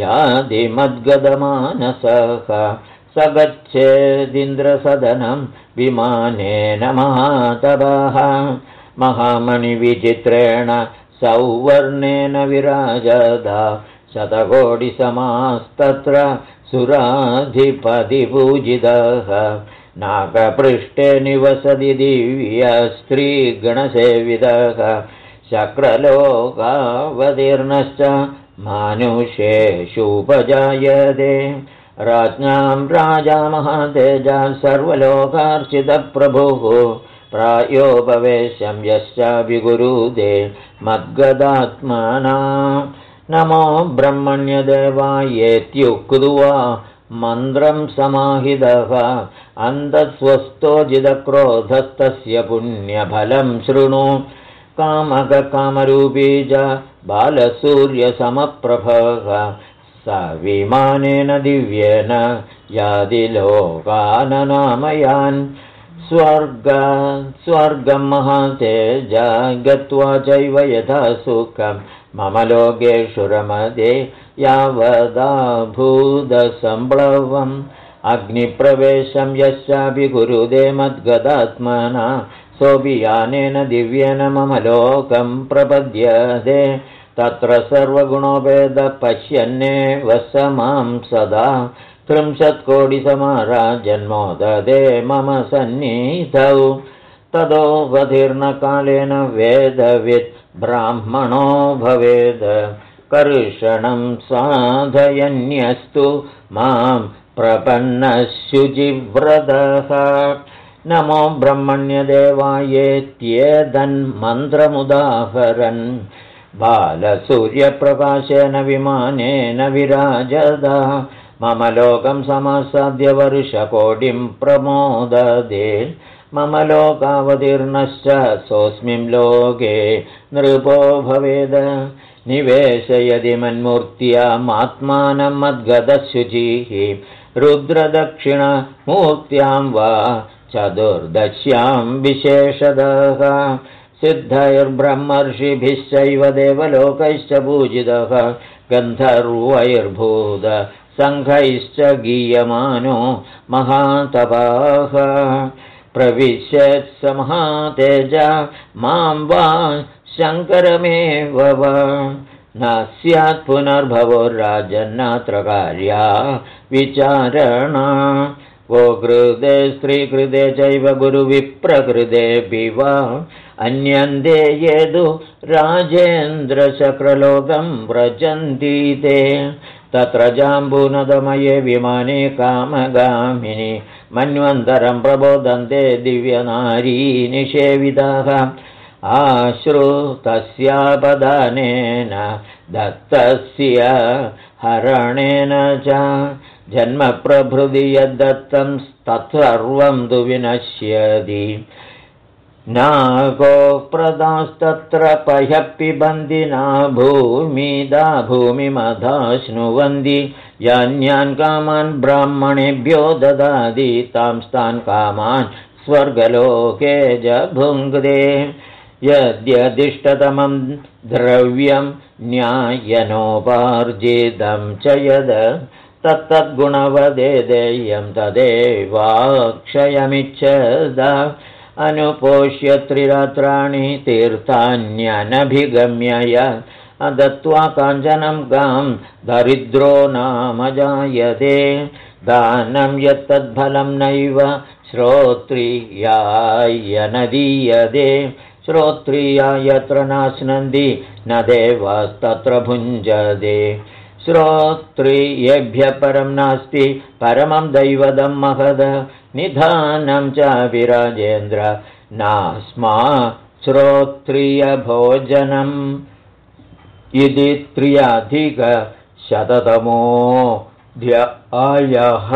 यादिमद्गदमानसः स गच्छेदिन्द्रसदनं विमानेन महातपः महामणिविचित्रेण सौवर्णेन विराजदा शतकोटिसमास्तत्र सुराधिपतिपूजितः नागपृष्ठे निवसति दिव्यस्त्रीगणसेवितः शक्रलोकावतीर्णश्च मानुषेषुपजायते राज्ञां राजा महातेजा सर्वलोकार्चितप्रभुः प्रायोपवेशं यश्चाभिगुरुदे मद्गदात्मना नमो ब्रह्मण्यदेवायेत्युक्त्वा मन्त्रं समाहितः अन्धस्वस्थो जितक्रोधस्तस्य पुण्यफलं शृणु कामककामरूपी च बालसूर्यसमप्रभः स विमानेन दिव्येन यादिलोकाननामयान् स्वर्गं महातेजा गत्वा चैव यथा सुखं मम लोकेषु रमते यावदाभूतसम्प्लवम् अग्निप्रवेशं यश्चाभिगुरुदे मद्गदात्मना सोऽपि यानेन दिव्येन मम लोकं प्रपद्यते तत्र सर्वगुणोपेद पश्यन्नेव स मां सदा 30,000,000 मम सन्निधौ तदोऽवतीर्णकालेन वेदवित् ब्राह्मणो भवेद कर्षणं साधयन्यस्तु मां प्रपन्नशुचिव्रतः नमो ब्रह्मण्यदेवायेत्येतन्मन्त्रमुदाहरन् बालसूर्यप्रकाशेन विमानेन विराजदा मम लोकं समासाद्य वर्षकोटिं प्रमोददे मम लोकावतीर्णश्च सोऽस्मिन् लोके नृपो भवेद निवेशयति मन्मूर्त्यामात्मानं मद्गदशुचिः रुद्रदक्षिणमूर्त्यां वा चतुर्दश्यां विशेषतः सिद्धैर्ब्रह्मर्षिभिश्चैव देवलोकैश्च पूजितः गन्धर्वैर्भूत सङ्घैश्च गीयमानो महातपाः प्रविश्यत् स महातेजा मां वा शङ्करमेव वा न स्यात् पुनर्भवो राजन्नात्र कार्या विचारणा वो कृते स्त्रीकृते चैव गुरुविप्रकृतेऽपि वा अन्यन्ते येदु राजेन्द्रशक्रलोकं व्रजन्ति ते तत्र जाम्बूनदमये विमाने कामगामिनि मन्वन्तरं प्रबोधन्ते दिव्यनारी निषेविताः आश्रुतस्यापदानेन दत्तस्य हरणेन च जन्मप्रभृति यद्दत्तं तत्सर्वं तु विनश्यति नागो प्रदास्तत्र पह्यः पिबन्ति ना भूमिदा भूमिमधाश्नुवन्ति यान्यान् कामान् ब्राह्मणेभ्यो ददाति तांस्तान् कामान् स्वर्गलोके जभुङ्क्ते यद्यदिष्टतमं द्रव्यं न्याय्यनोपार्जितं च यद् तत्तद्गुणवदे देयं तदेवाक्षयमिच्छद अनुपोष्य त्रिरात्राणि तीर्थान्यनभिगम्य अदत्त्वा काञ्चनं गां दरिद्रो नाम जायते दानं यत्तद्फलं नैव श्रोत्रियाय न दीयते श्रोत्रिया यत्र नाश्नन्ति न देवस्तत्र भुञ्जते श्रोत्रियेभ्यः परं नास्ति परमं दैवतं महद निधानं च विराजेन्द्र नास्मा श्रोत्रियभोजनम् इति 3अधिकशततमोऽध्यायः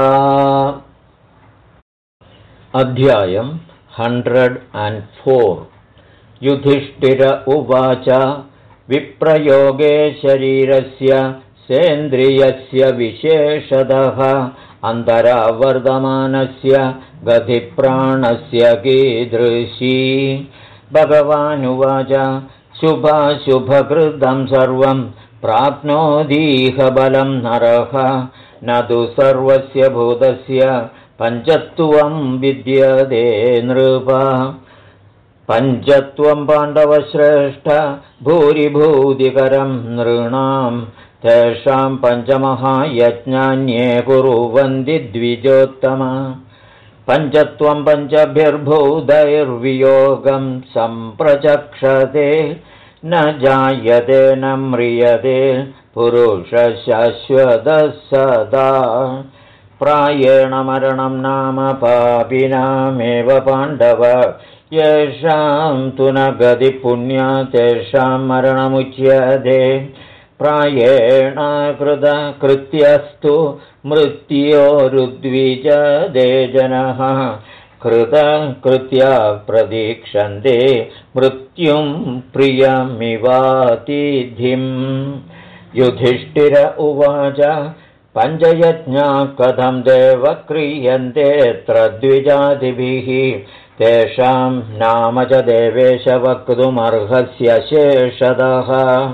अध्यायं 104 युधिष्ठिर उवाच विप्रयोगे शरीरस्य सेन्द्रियस्य विशेषतः अन्तरावर्तमानस्य गतिप्राणस्य कीदृशी भगवानुवाच शुभाशुभकृतं सर्वं प्राप्नोतीह बलं नरः न तु सर्वस्य भूतस्य पञ्चत्वं विद्यते नृप पञ्चत्वं पाण्डवश्रेष्ठ भूरिभूतिकरं नृणां तेषां पञ्चमहायज्ञान्ये कुर्वन्ति द्विजोत्तम पञ्चत्वं पञ्चभिर्भूतैर्वियोगं सम्प्रचक्षते न जायते न म्रियते पुरुषशाश्वतः सदा प्रायेण मरणं नाम पापिनामेव पाण्डव येषां तु न गतिपुण्या तेषां मरणमुच्यते प्रायेण कृतकृत्यस्तु मृत्योरुद्विजते जनः कृतकृत्या प्रतीक्षन्ते मृत्युं प्रियमिवातिथिम् युधिष्ठिर उवाच पञ्चयज्ञा कथं देव क्रियन्तेऽत्र द्विजातिभिः तेषां नाम च देवेश वक्तुमर्हस्य शेषतः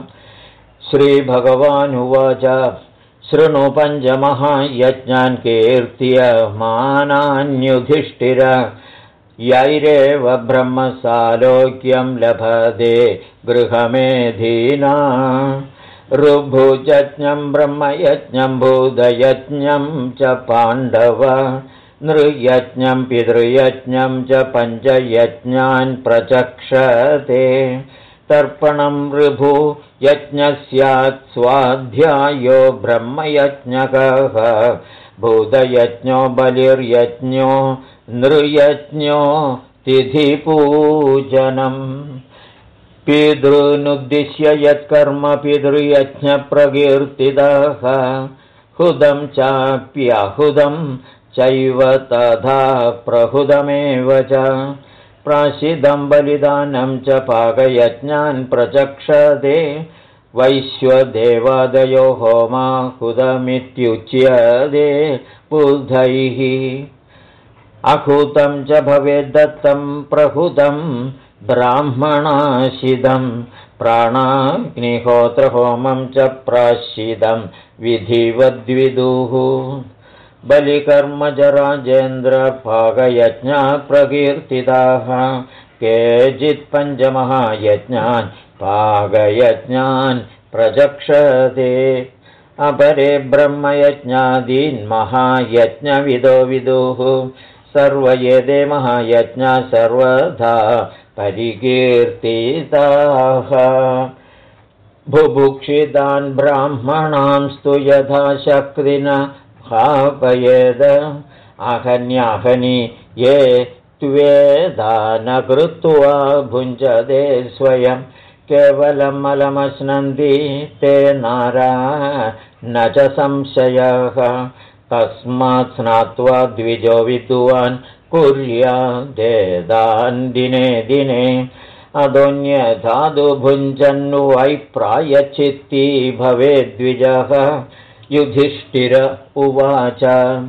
श्रीभगवानुवाच शृणु पञ्चमहायज्ञान् कीर्त्यमानान्युधिष्ठिर यैरेव ब्रह्मसालोक्यं लभते गृहमेधीना ऋभुजज्ञं ब्रह्मयज्ञं भूतयज्ञं च पाण्डव नृयज्ञं पितृयज्ञं च पञ्चयज्ञान् प्रचक्षते तर्पणं ऋभु यज्ञस्यात् स्वाध्यायो ब्रह्मयज्ञकः भूतयज्ञो बलिर्यज्ञो नृयज्ञो तिथिपूजनम् पितॄनुद्दिश्य यत्कर्म पितृयज्ञप्रकीर्तितः हुदं चाप्यहुदं चैव तथा प्रहुदमेव च प्राशिदं बलिदानं च पाकयज्ञान् प्रचक्षते वैश्वदेवादयो होमाहुदमित्युच्यते बुधैः अहुतं च भवेद्दत्तं प्रहुतं ब्राह्मणाशिदं प्राणाग्निहोत्रहोमं च प्राशिदं विधिवद्विदुः बलिकर्म च राजेन्द्रपाकयज्ञा प्रकीर्तिताः केचित् पञ्चमहायज्ञान् पाकयज्ञान् प्रचक्षते अपरे ब्रह्मयज्ञादीन् महायज्ञविदो विदुः सर्व एते महायज्ञा सर्वथा परिकीर्तिताः बुभुक्षितान् ब्राह्मणांस्तु यथा शक्तिना भावयेद आहन्याहनि ये त्वेदान कृत्वा भुञ्जते स्वयं केवलं मलमश्नन्ति ते नारा न च संशयः तस्मात् स्नात्वा द्विजो विद्वान् कुर्यादेदान् दिने दिने अदोन्यथादु भुञ्जन्वै प्रायश्चित्ती भवेद्विजः युधिष्ठिर उवाच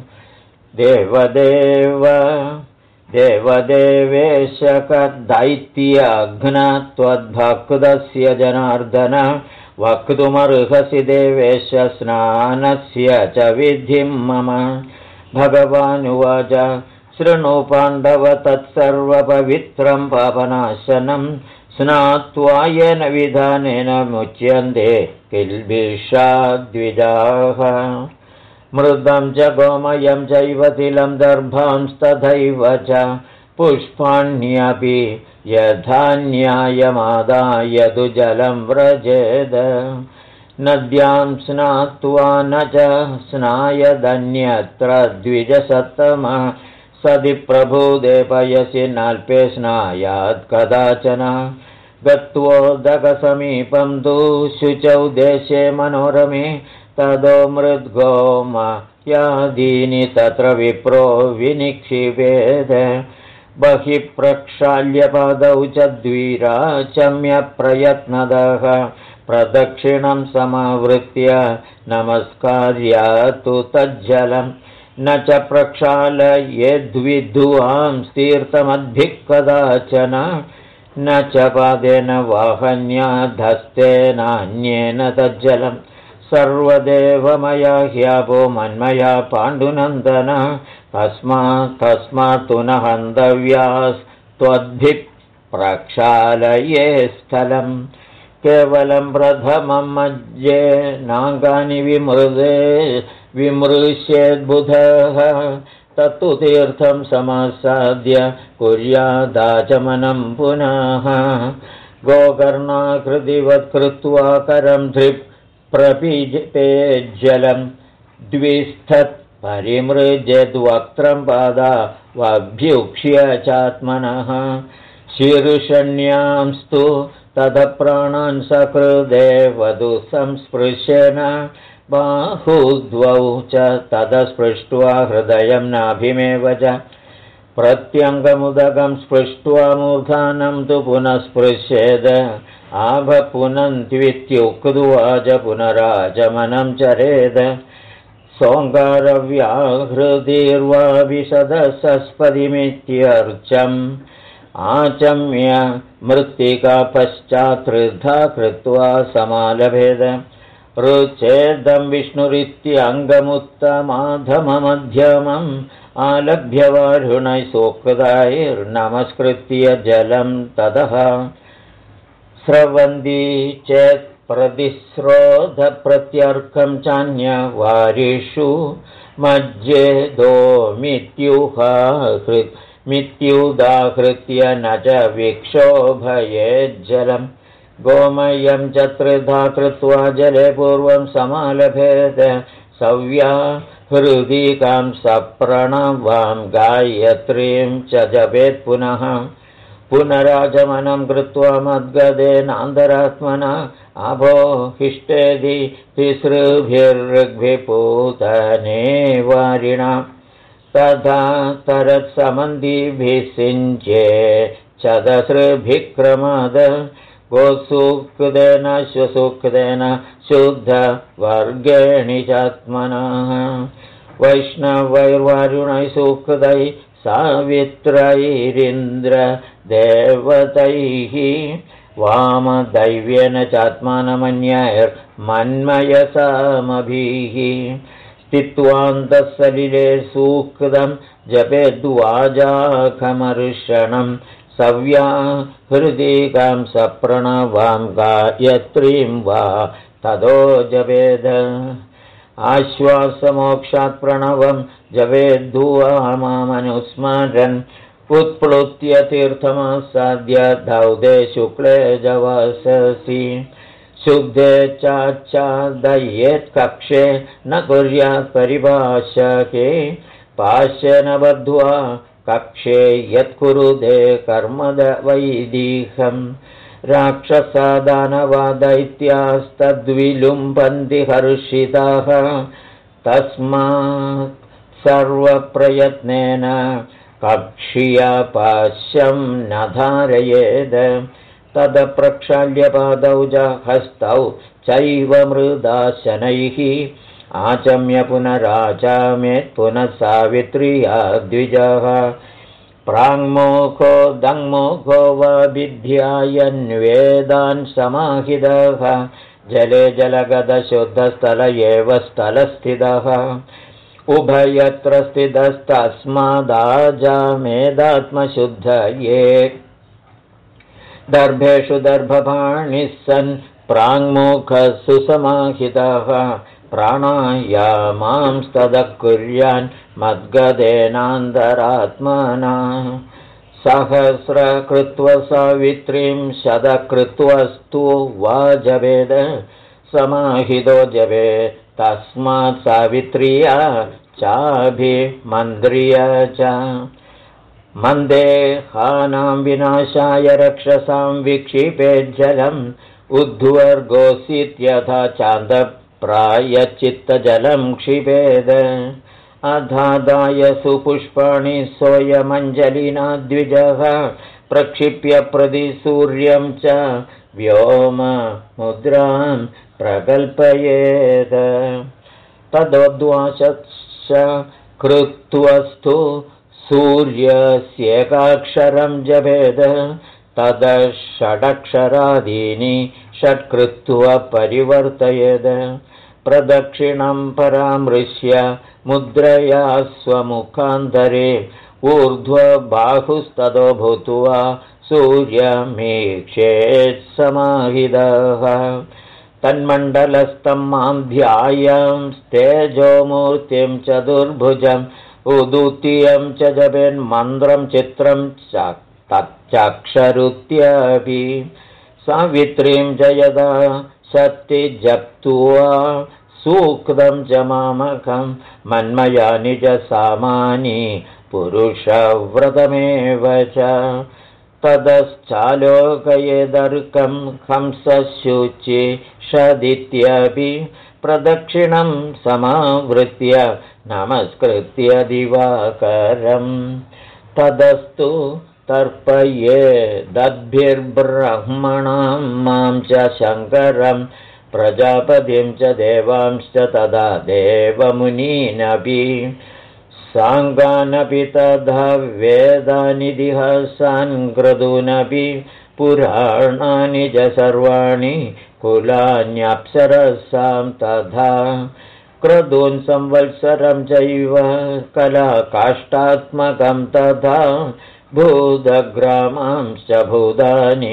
देवदेवेशकदैत्यघ्न त्वद्भक्तस्य जनार्दन वक्तुमर्हसि देवेश स्नानस्य च विधिं मम भगवानुवाच शृणु पाण्डव तत्सर्वपवित्रं पापनाशनं स्नात्वा येन विधानेन मुच्यन्ते किल्बिषाद्विजाः मृदं च गोमयं चैव तिलं दर्भांस्तथैव च पुष्पाण्यपि यथा न्यायमादाय तु जलं व्रजेद नद्यां स्नात्वा न च स्नायदन्यत्र द्विजसत्तम सदि प्रभूदे पयसि नाल्पे स्नायात् कदाचन गत्वोदकसमीपं तु शुचौ देशे मनोरमे तदो मृद्गोमयादीनि तत्र विप्रो विनिक्षिपेद बहिः प्रक्षाल्यपादौ च द्विराचम्य प्रयत्नदः प्रदक्षिणं समावृत्य नमस्कार्य तु तज्जलम् न च प्रक्षालयेद्विद्वां तीर्थमद्भिः कदाचन न च पादेन वाहन्याधस्तेनान्येन तज्जलम् सर्वदेवमया ह्यापो मन्मया पाण्डुनन्दन तस्मात् तु न हन्तव्यास्त्वद्भिः प्रक्षालये स्थलम् केवलं प्रथमं मज्ये नाङ्गानि विमृश्येद्बुधः तत्तु तीर्थं समासाद्य कुर्यादाचमनं पुनः गोकर्णाकृतिवत् कृत्वा करं धृप् प्रपीजेज्जलं द्विस्थत् परिमृजेद्वक्त्रं पादा वभ्युक्ष्य चात्मनः शीर्षण्यांस्तु ततः प्राणान् सकृदे वधु संस्पृशेन बाहुद्वौ च ततः स्पृष्ट्वा हृदयं नाभिमेव च प्रत्यङ्गमुदकं स्पृष्ट्वा मूर्धानं तु पुनः स्पृशेद आभपुनन्त्वित्युक्त्वा च पुनराचमनं चरेद सोङ्गारव्याहृतिर्वा विशदसस्पतिमित्यर्चम् आचम्य मृत्तिका पश्चात्त्रिधा कृत्वा समालभेद रुचेदं विष्णुरित्यङ्गमुत्तमाधममध्यमम् आलभ्य वारुणैः सोक्तैर्नमस्कृत्य जलं ततः स्रवन्ती चेत् प्रतिस्रोधप्रत्यर्कं चान्यवारिषु मज्जेदो मित्युदाहृत्य न च विक्षोभयेज्जलं गोमयं च त्रिधा कृत्वा जले पूर्वं समालभेद सव्याहृदिकां सप्रणवां गायत्रीं च जपेत् पुनः पुनराचमनं कृत्वा मद्गदेनान्तरात्मना अभोहिष्टेदि तिसृभिर्भिपूतने वारिणा तथा तरत्समन्दिभिः सिञ्चे चदसृभिक्रमाद गोसूक्तेन श्वसूक्तेन शुद्धवर्गेणि चात्मनः वैष्णवैर्वारुणैः सूक्तैः सावित्रैरिन्द्रदेवतैः वामदैव्येन चात्मानमन्यैर्मन्मयसामभिः स्थित्वान्तःसलिले सूक्तं जपेद्वाजाखमर्षणं सव्याहृदिकां सप्रणवां गायत्रीं वा ततो जपेद आश्वासमोक्षात् प्रणवं जपेद्वामामनुस्मरन् उत्प्लुत्य तीर्थमासाद्य धौते शुक्ले जवाससि शुद्धे चाच्चादयेत्कक्षे न कुर्यात् परिभाषके पाश्येन बद्ध्वा कक्षे यत्कुरुदे कर्मद वैदीहम् राक्षसा दानवा दैत्यास्तद्विलुम्बन्ति हर्षिताः तस्मात् सर्वप्रयत्नेन कक्ष्यपाश्यं न धारयेद तदप्रक्षाल्यपादौ च हस्तौ चैव मृदा शनैः आचम्य पुनराचामेत् पुनः सावित्र्या द्विजः प्राङ्मुखो दङ्मुखो वा विद्यायन्वेदान् समाहितः जले जलगदशुद्धस्थल एव स्थलस्थितः उभयत्र स्थितस्तस्मादाजामेदात्मशुद्धये दर्भेषु दर्भपाणिः सन् प्राङ्मुखः सुसमाहितः प्राणायामांस्ततः कुर्यान् मद्गदेनान्तरात्मना सहस्रकृत्वा सावित्रीं शतकृत्वस्तु वा जपेद समाहितो जपे तस्मात् सावित्र्या चाभिमन्त्र्य च मन्देहानां विनाशाय रक्षसां विक्षिपेज्जलम् उद्धवर्गोऽसीत्यथा चान्दप्रायचित्तजलं क्षिपेद अधादाय सुपुष्पाणि सोऽयमञ्जलिना द्विजः प्रक्षिप्य प्रतिसूर्यं च व्योममुद्रां प्रकल्पयेत् तदोद्वासश्च कृत्वस्तु सूर्यस्येकाक्षरं जपेद ततः षडक्षरादीनि षट्कृत्वा परिवर्तयेद प्रदक्षिणं परामृश्य मुद्रया स्वमुखान्तरे ऊर्ध्वबाहुस्ततो भूत्वा सूर्यमीक्षेत् समाहितः तन्मण्डलस्थं मां ध्यायंस्तेजोमूर्तिं चतुर्भुजम् उदुतीयं च जपेन्मन्त्रं चित्रं च तच्चाक्षरुत्यपि सावित्रीं च यदा शक्ति जप्त्वा सूक्तं च मामकं मन्मया निज सामानि पुरुषव्रतमेव च ततश्चालोकयेदर्कं हंसशुचिषदित्यपि प्रदक्षिणं समावृत्य नमस्कृत्य दिवाकरम् ततस्तु तर्पयेदद्भिर्ब्रह्मणां मां च शङ्करं प्रजापतिं च देवांश्च तदा देवमुनीनपि साङ्गानपि तथा वेदानिदिहासान् क्रतूनपि पुराणानि च सर्वाणि कुलान्यप्सरसां तथा क्रतून् संवत्सरं चैव कलाकाष्ठात्मकं तथा भूतग्रामांश्च भूतानि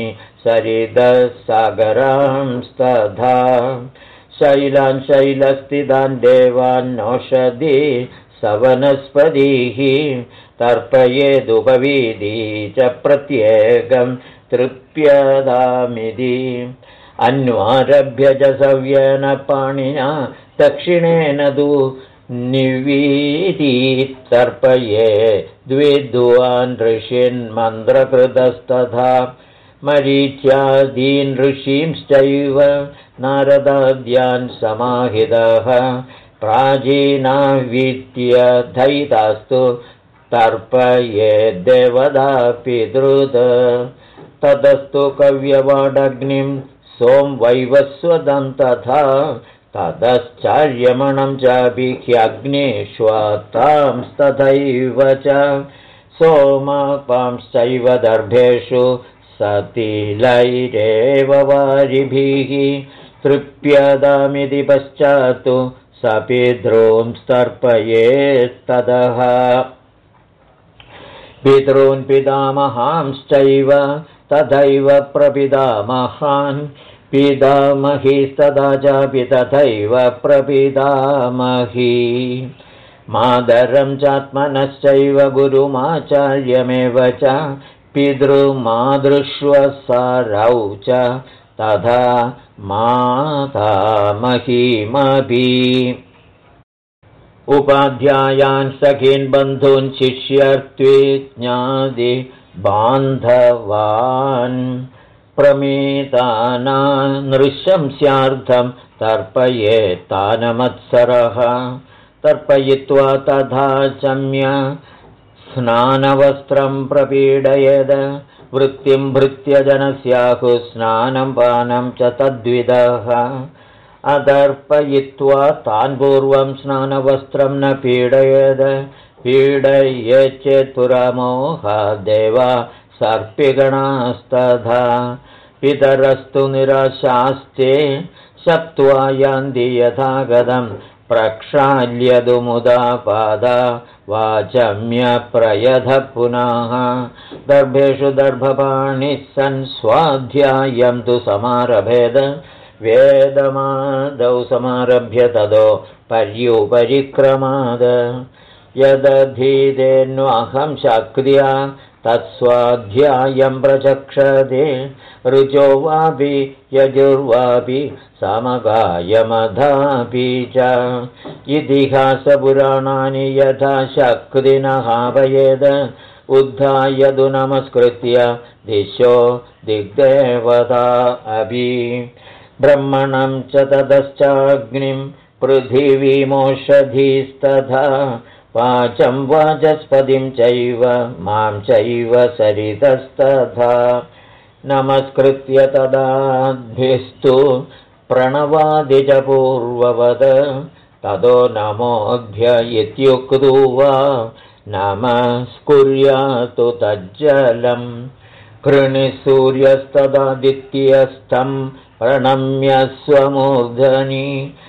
सरिदसागरांस्तथा शैलान् शैलस्थितान् देवान्नौषधि सवनस्पतिः तर्पयेदुपवीदी च प्रत्येकं तृप्यदामिति अन्वारभ्य च सव्येन पाणिना दक्षिणेन तु निवीति तर्पये द्विद्वान् ऋषीन्मन्त्रकृतस्तथा मरीच्यादीन् ऋषींश्चैव नारदाद्यान् समाहितः प्राचीनाविद्यधैतास्तु तर्पयेद्देवता पितृत् ततस्तु कव्यवाडग्निं सोमवैवस्वतं तथा ततश्चार्यमणं चापि ह्यग्निष्वातांस्तथैव च सोमापांश्चैव दर्भेषु सतिलैरेव वारिभिः तृप्यदामिति पश्चात् सपितॄंस्तर्पयेत्ततः पितॄन् पितामहांश्चैव तथैव प्रपितामहान् पितामहीस्तथा चापि तथैव प्रपितामही मातरं चात्मनश्चैव गुरुमाचार्यमेव च पितृमातृष्वसारौ च तथा मातामहीमपि उपाध्यायान् सखीन् बन्धून् शिष्यर्त्विज्ञादि बान्धवान् प्रमीतानां नृशंस्यार्थं तर्पयेत्तानमत्सरः तर्पयित्वा तथा चम्य स्नानवस्त्रं प्रपीडयेद वृत्तिं भृत्य जनस्याहुः स्नानं पानं च तद्विदः अदर्पयित्वा तान् पूर्वं स्नानवस्त्रं न पीडयेद पीडयेच्चेत् पुरमोहादेवा सर्पिगणास्तथा पितरस्तु निराशास्ते शप्त्वा यान्ति यथा गतं प्रक्षाल्यदु मुदा पादा वाचम्य प्रयध पुनः दर्भेषु दर्भपाणिः सन् स्वाध्यायं तु समारभेद वेदमादौ समारभ्य तदो पर्युपरिक्रमाद यदधीतेन्वाहं शक्त्या तत्स्वाध्यायं प्रचक्षते ऋचो वापि यजुर्वापि समगायमधापि च इतिहासपुराणानि यथा शक्तिनः भावयेद उद्धाय तु नमस्कृत्य दिशो दिग्देवता अपि ब्रह्मणं च ततश्चाग्निं पृथिवीमोषधीस्तथा वाचं वाचस्पतिं चैव मां चैव सरितस्तथा नमस्कृत्य तदाद्भिस्तु प्रणवादि च पूर्ववद ततो नमोऽभ्य इत्युक्त्वा नमस्कुर्यातु तज्जलम् कृणिसूर्यस्तदादित्यस्थं प्रणम्य स्वमूर्धनि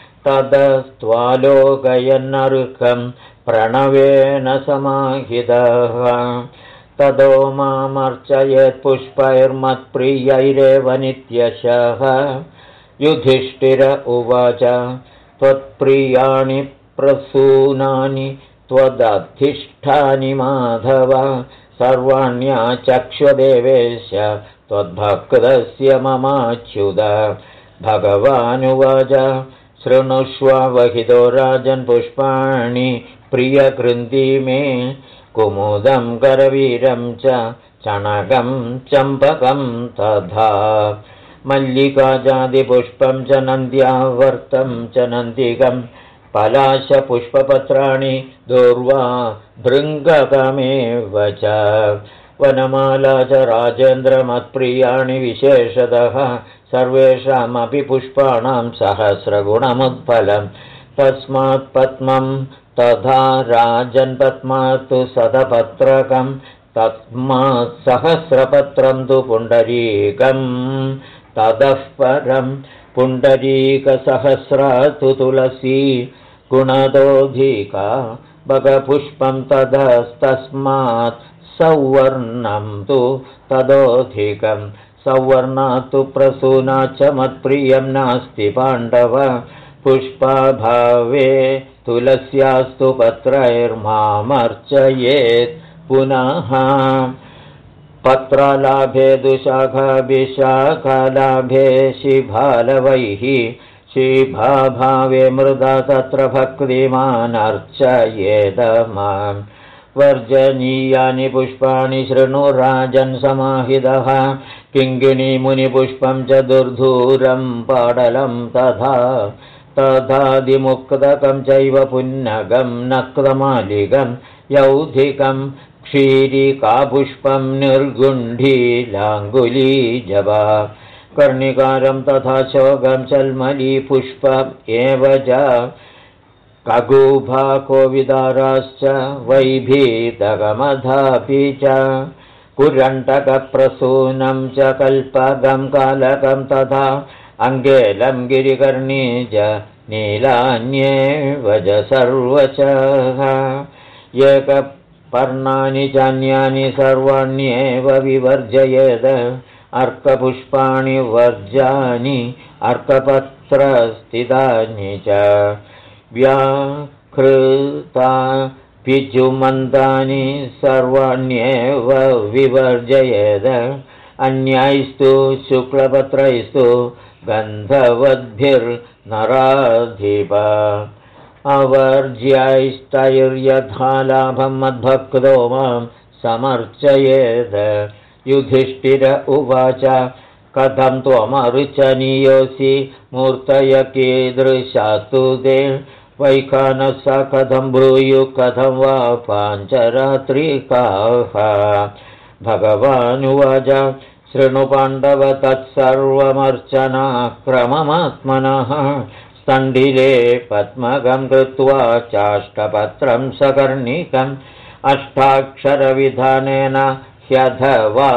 ततस्त्वालोकयन्नर्कं प्रणवेन समाहितः ततो मामर्चयेत् पुष्पैर्मत्प्रियैरेव नित्यशः युधिष्ठिर उवाच त्वत्प्रियाणि प्रसूनानि त्वदधिष्ठानि माधव सर्वाण्याचक्ष्वदेवेश त्वद्भक्तस्य ममाच्युत भगवानुवाच शृणुष्व वहितो राजन् पुष्पाणि प्रियकृन्ति मे कुमुदं करवीरं च चणकं चम्पकं तथा मल्लिकाजादिपुष्पं च नन्द्यावर्तं च नन्दिकं पलाशपुष्पपत्राणि दूर्वा भृङ्गकमेव च वनमाला च राजेन्द्रमत्प्रियाणि विशेषतः सर्वेषामपि पुष्पाणां सहस्रगुणमुत्फलं तस्मात् पद्मं तथा राजन्पद्मात् तु शतपत्रकं तस्मात् सहस्रपत्रं तु पुण्डरीकं ततः परं पुण्डरीकसहस्रात् तु तुलसी गुणतोऽधिका बगपुष्पं ततस्तस्मात् सौवर्णं तु तदोधिकं सौवर्णात् तु प्रसूना च मत्प्रियं नास्ति पाण्डव पुष्पाभावे तुलस्यास्तु पत्रैर्मामर्चयेत् पुनः पत्रालाभे दुशाखाभिशाखालाभे शिभालवैः शिभाभावे मृदा तत्र भक्तिमानर्चयेद मां वर्जनीयानि पुष्पाणि शृणु राजन् समाहितः किङ्किणीमुनिपुष्पं च दुर्धूरं पाडलं तथा तथादिमुक्तकं चैव पुन्नगं नक्तमालिकं यौधिकं क्षीरिकापुष्पं निर्गुण्ढीलाङ्गुलीजवा कर्णिकारं तथा शोकं चल्मलीपुष्पम् एव च कगुभाकोविदाराश्च वैभीतकमधापि च कुरण्टकप्रसूनं च कल्पकं कालकं तथा अङ्गेलं गिरिकर्णी च नीलान्येव च सर्वशः एकपर्णानि चान्यानि सर्वाण्येव विवर्जयेद अर्कपुष्पाणि वर्जानि अर्कपत्रस्थितानि च व्याकृता पिजुमन्तानि सर्वाण्येव विवर्जयेद अन्यैस्तु शुक्लपत्रैस्तु गन्धवद्भिर्नराधिप अवर्ज्यैस्तैर्यथा लाभं मद्भक्तो मां समर्चयेद युधिष्ठिर उवाच कथं त्वमर्चनीयोऽसि मूर्तय कीदृशास्तु ते वैखानः स कथं ब्रूयुः कथं वा पाञ्चरात्रिकाः भगवानुवाच शृणु पाण्डव तत्सर्वमर्चनाक्रममात्मनः स्तण्डिले पद्मकं कृत्वा चाष्टपत्रं सकर्णिकम् अष्टाक्षरविधानेन ह्यथवा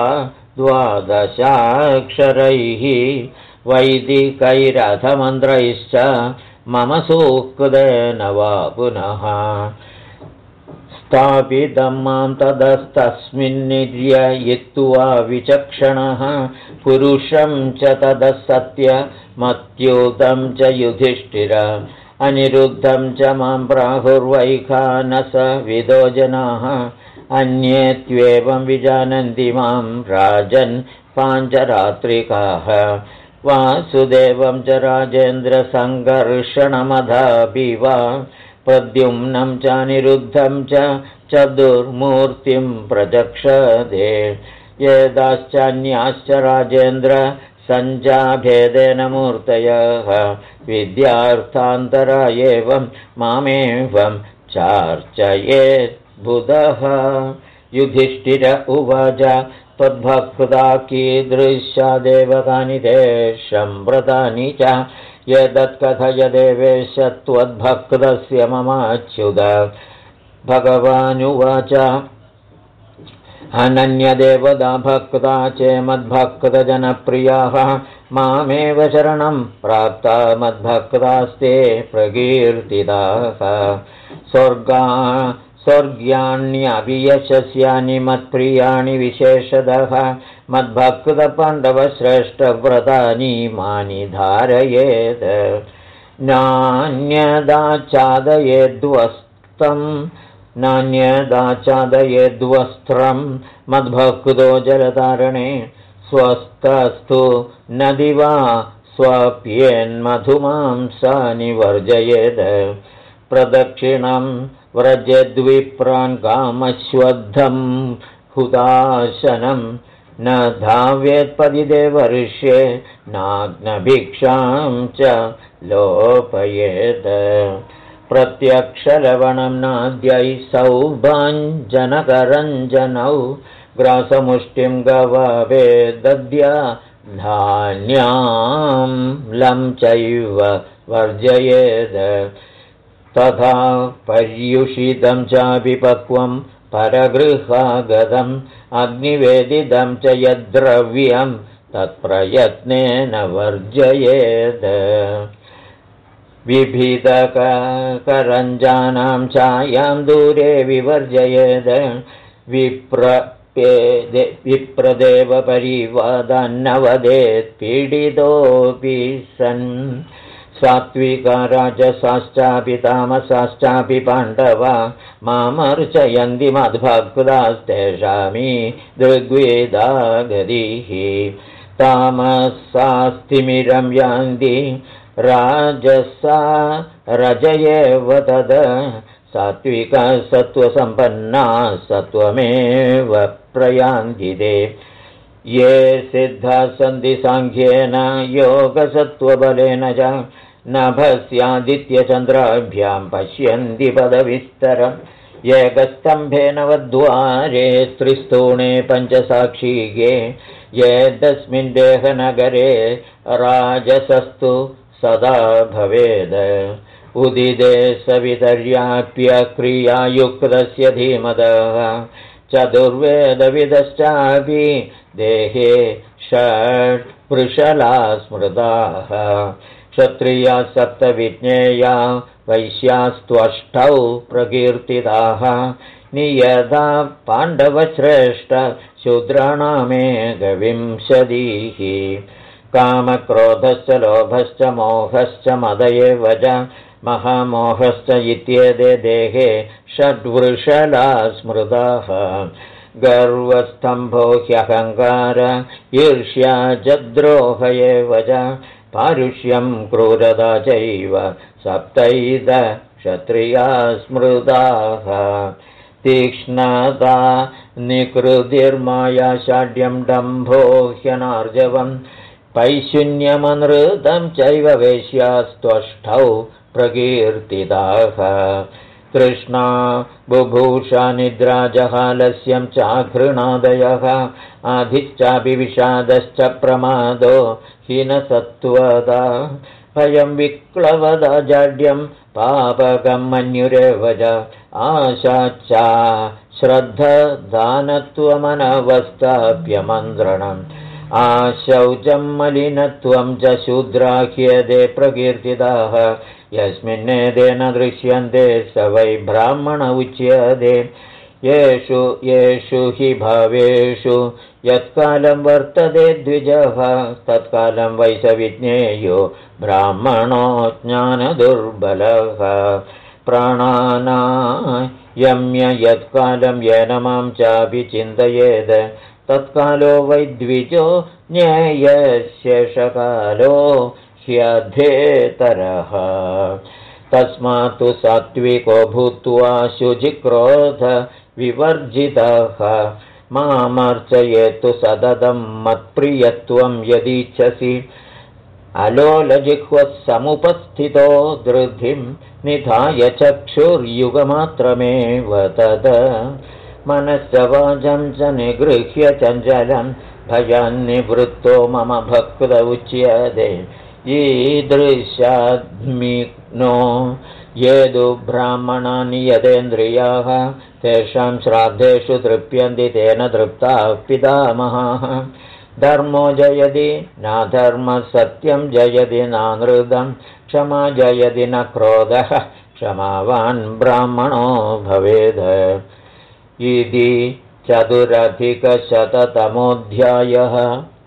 12 वैदिकैरथमन्त्रैश्च मम सूक्तेन वा पुनः स्थापितं मां ततस्तस्मिन्निर्ययित्वा विचक्षणः पुरुषं च ततः सत्यमत्युतं च युधिष्ठिर अनिरुद्धं च मां प्राहुर्वैखानस विदो जनाः अन्ये त्वेवं विजानन्ति मां राजन् पाञ्चरात्रिकाः वासुदेवं च राजेन्द्रसङ्घर्षणमधापि वा प्रद्युम्नं च अनिरुद्धं च चतुर्मूर्तिं प्रचक्षते येदाश्चान्याश्च राजेन्द्र सञ्जाभेदेन मूर्तयः विद्यार्थान्तरा एवं मामेवं चार्चयेत् बुधः युधिष्ठिर उवाच त्वद्भक्ता कीदृशा देवतानि तेषां व्रतानि च यदत्कथय देवेश त्वद्भक्तस्य ममाच्युत भगवानुवाच अनन्यदेवता भक्ता चेमद्भक्तजनप्रियाः मामेव शरणं प्राप्ता मद्भक्तास्ते प्रकीर्तिताः स्वर्ग्याण्यपि यशस्यानि मत्प्रियाणि विशेषतः मद्भक्तपाण्डवश्रेष्ठव्रतानि मानि धारयेत् नान्यदाचादयेद्वस्त्रं मद्भक्तो जलधारणे स्वस्थस्तु न दिवा स्वाप्येन्मधुमांसानि वर्जयेत् प्रदक्षिणं व्रजेद्विप्रान् कामश्वद्धं हुताशनं न धाव्येत्पतिदेवर्ष्ये नाग्नभिक्षां च लोपयेत् प्रत्यक्षलवणं नाद्यै सौभाञ्जनकरञ्जनौ ग्रासमुष्टिं गवावेदद्या धान्यां लं चैव वर्जयेत् तथा पर्युषितं चापि पक्वं परगृहागतम् अग्निवेदितं च यद्द्रव्यं तत्प्रयत्नेन वर्जयेत् विभिदकरञ्जानां छायां दूरे विवर्जयेत् विप्रदेव परिवादान्नवदेत् पीडितोऽपि सन् सात्विका राजसाश्चापि तामसाश्चापि पाण्डवा मामर्चयन्ति मद्भक्तास्तेषामि दृग्वेदा गतिः तामसास्तिमिरं यान्ति राजसा रजयेव तद सात्विका सत्त्वसम्पन्ना सत्त्वमेव प्रयान्ति ते ये सिद्धाः सन्ति साङ्ख्येन योगसत्त्वबलेन च नभस्यादित्यचन्द्राभ्यां पश्यन्ति पदविस्तरम् एकस्तम्भेन वद्वारे त्रिस्तूणे पञ्चसाक्षिगे येदस्मिन् देहनगरे राजसस्तु सदा भवेद उदिते सवितर्याप्य क्रियायुक्तस्य धीमतः चतुर्वेदविदश्चापि देहे षट् वृषला स्मृताः क्षत्रियाः सप्तविज्ञेया वैश्यास्त्वष्टौ प्रकीर्तिताः नियता पाण्डवश्रेष्ठ शूद्राणामेकविंशतिः कामक्रोधश्च लोभश्च मोहश्च मद एव च महामोहश्च इत्येते देहे षड्वृषला स्मृताः गर्वस्थम्भो ह्यहङ्कार ईर्ष्या च द्रोह एव च पारुष्यं क्रूरता चैव सप्तैद क्षत्रिया स्मृताः तीक्ष्णता निकृतिर्माया शाढ्यं दम्भो ह्यनार्जवम् पैशून्यमनृतं चैव वेश्यास्त्वष्टौ प्रकीर्तिताः तृष्णा बुभूषा निद्रा जहालस्यं चाघृणादयः आधिश्चापि विषादश्च प्रमादो हीनसत्त्वदा भयं विक्लवदा जाड्यं पापकं मन्युरेव च आशाच्चा श्रद्धदानत्वमनवस्थाप्यमन्त्रणम् आशौचं मलिनत्वं च शूद्राह्यते प्रकीर्तिताः यस्मिन्नेतेन दृश्यन्ते स वै ब्राह्मण उच्यते येषु हि भावेषु यत्कालं वर्तते द्विजः तत्कालं वै स विज्ञेयो ब्राह्मणो ज्ञानदुर्बलः प्राणानायम्य यत्कालं येन मां चापि चिन्तयेत् तत्कालो वै द्विजो ज्ञेयशेषकालो ह्यधेतरः तस्मात् सात्विको भूत्वा शुचिक्रोध विवर्जितः मामर्चयेतु सततं मत्प्रियत्वं यदीच्छसि अलोलजिह्वः समुपस्थितो धृतिं निधाय चक्षुर्युगमात्रमेव तद मनश्च वाचं च निगृह्य चञ्चलं भयान्निवृत्तो मम भक्त उच्यते ईदृशात्मिनो येदु ब्राह्मणानि यदेन्द्रियाः तेषां श्राद्धेषु तृप्यन्ति तेन तृप्ताः पितामहाः धर्मो जयति नाधर्मः सत्यं जयति नानृतं क्षमा जयति न क्रोधः क्षमावान् ब्राह्मणो भवेत् इति 4अधिकशततमोऽध्यायः।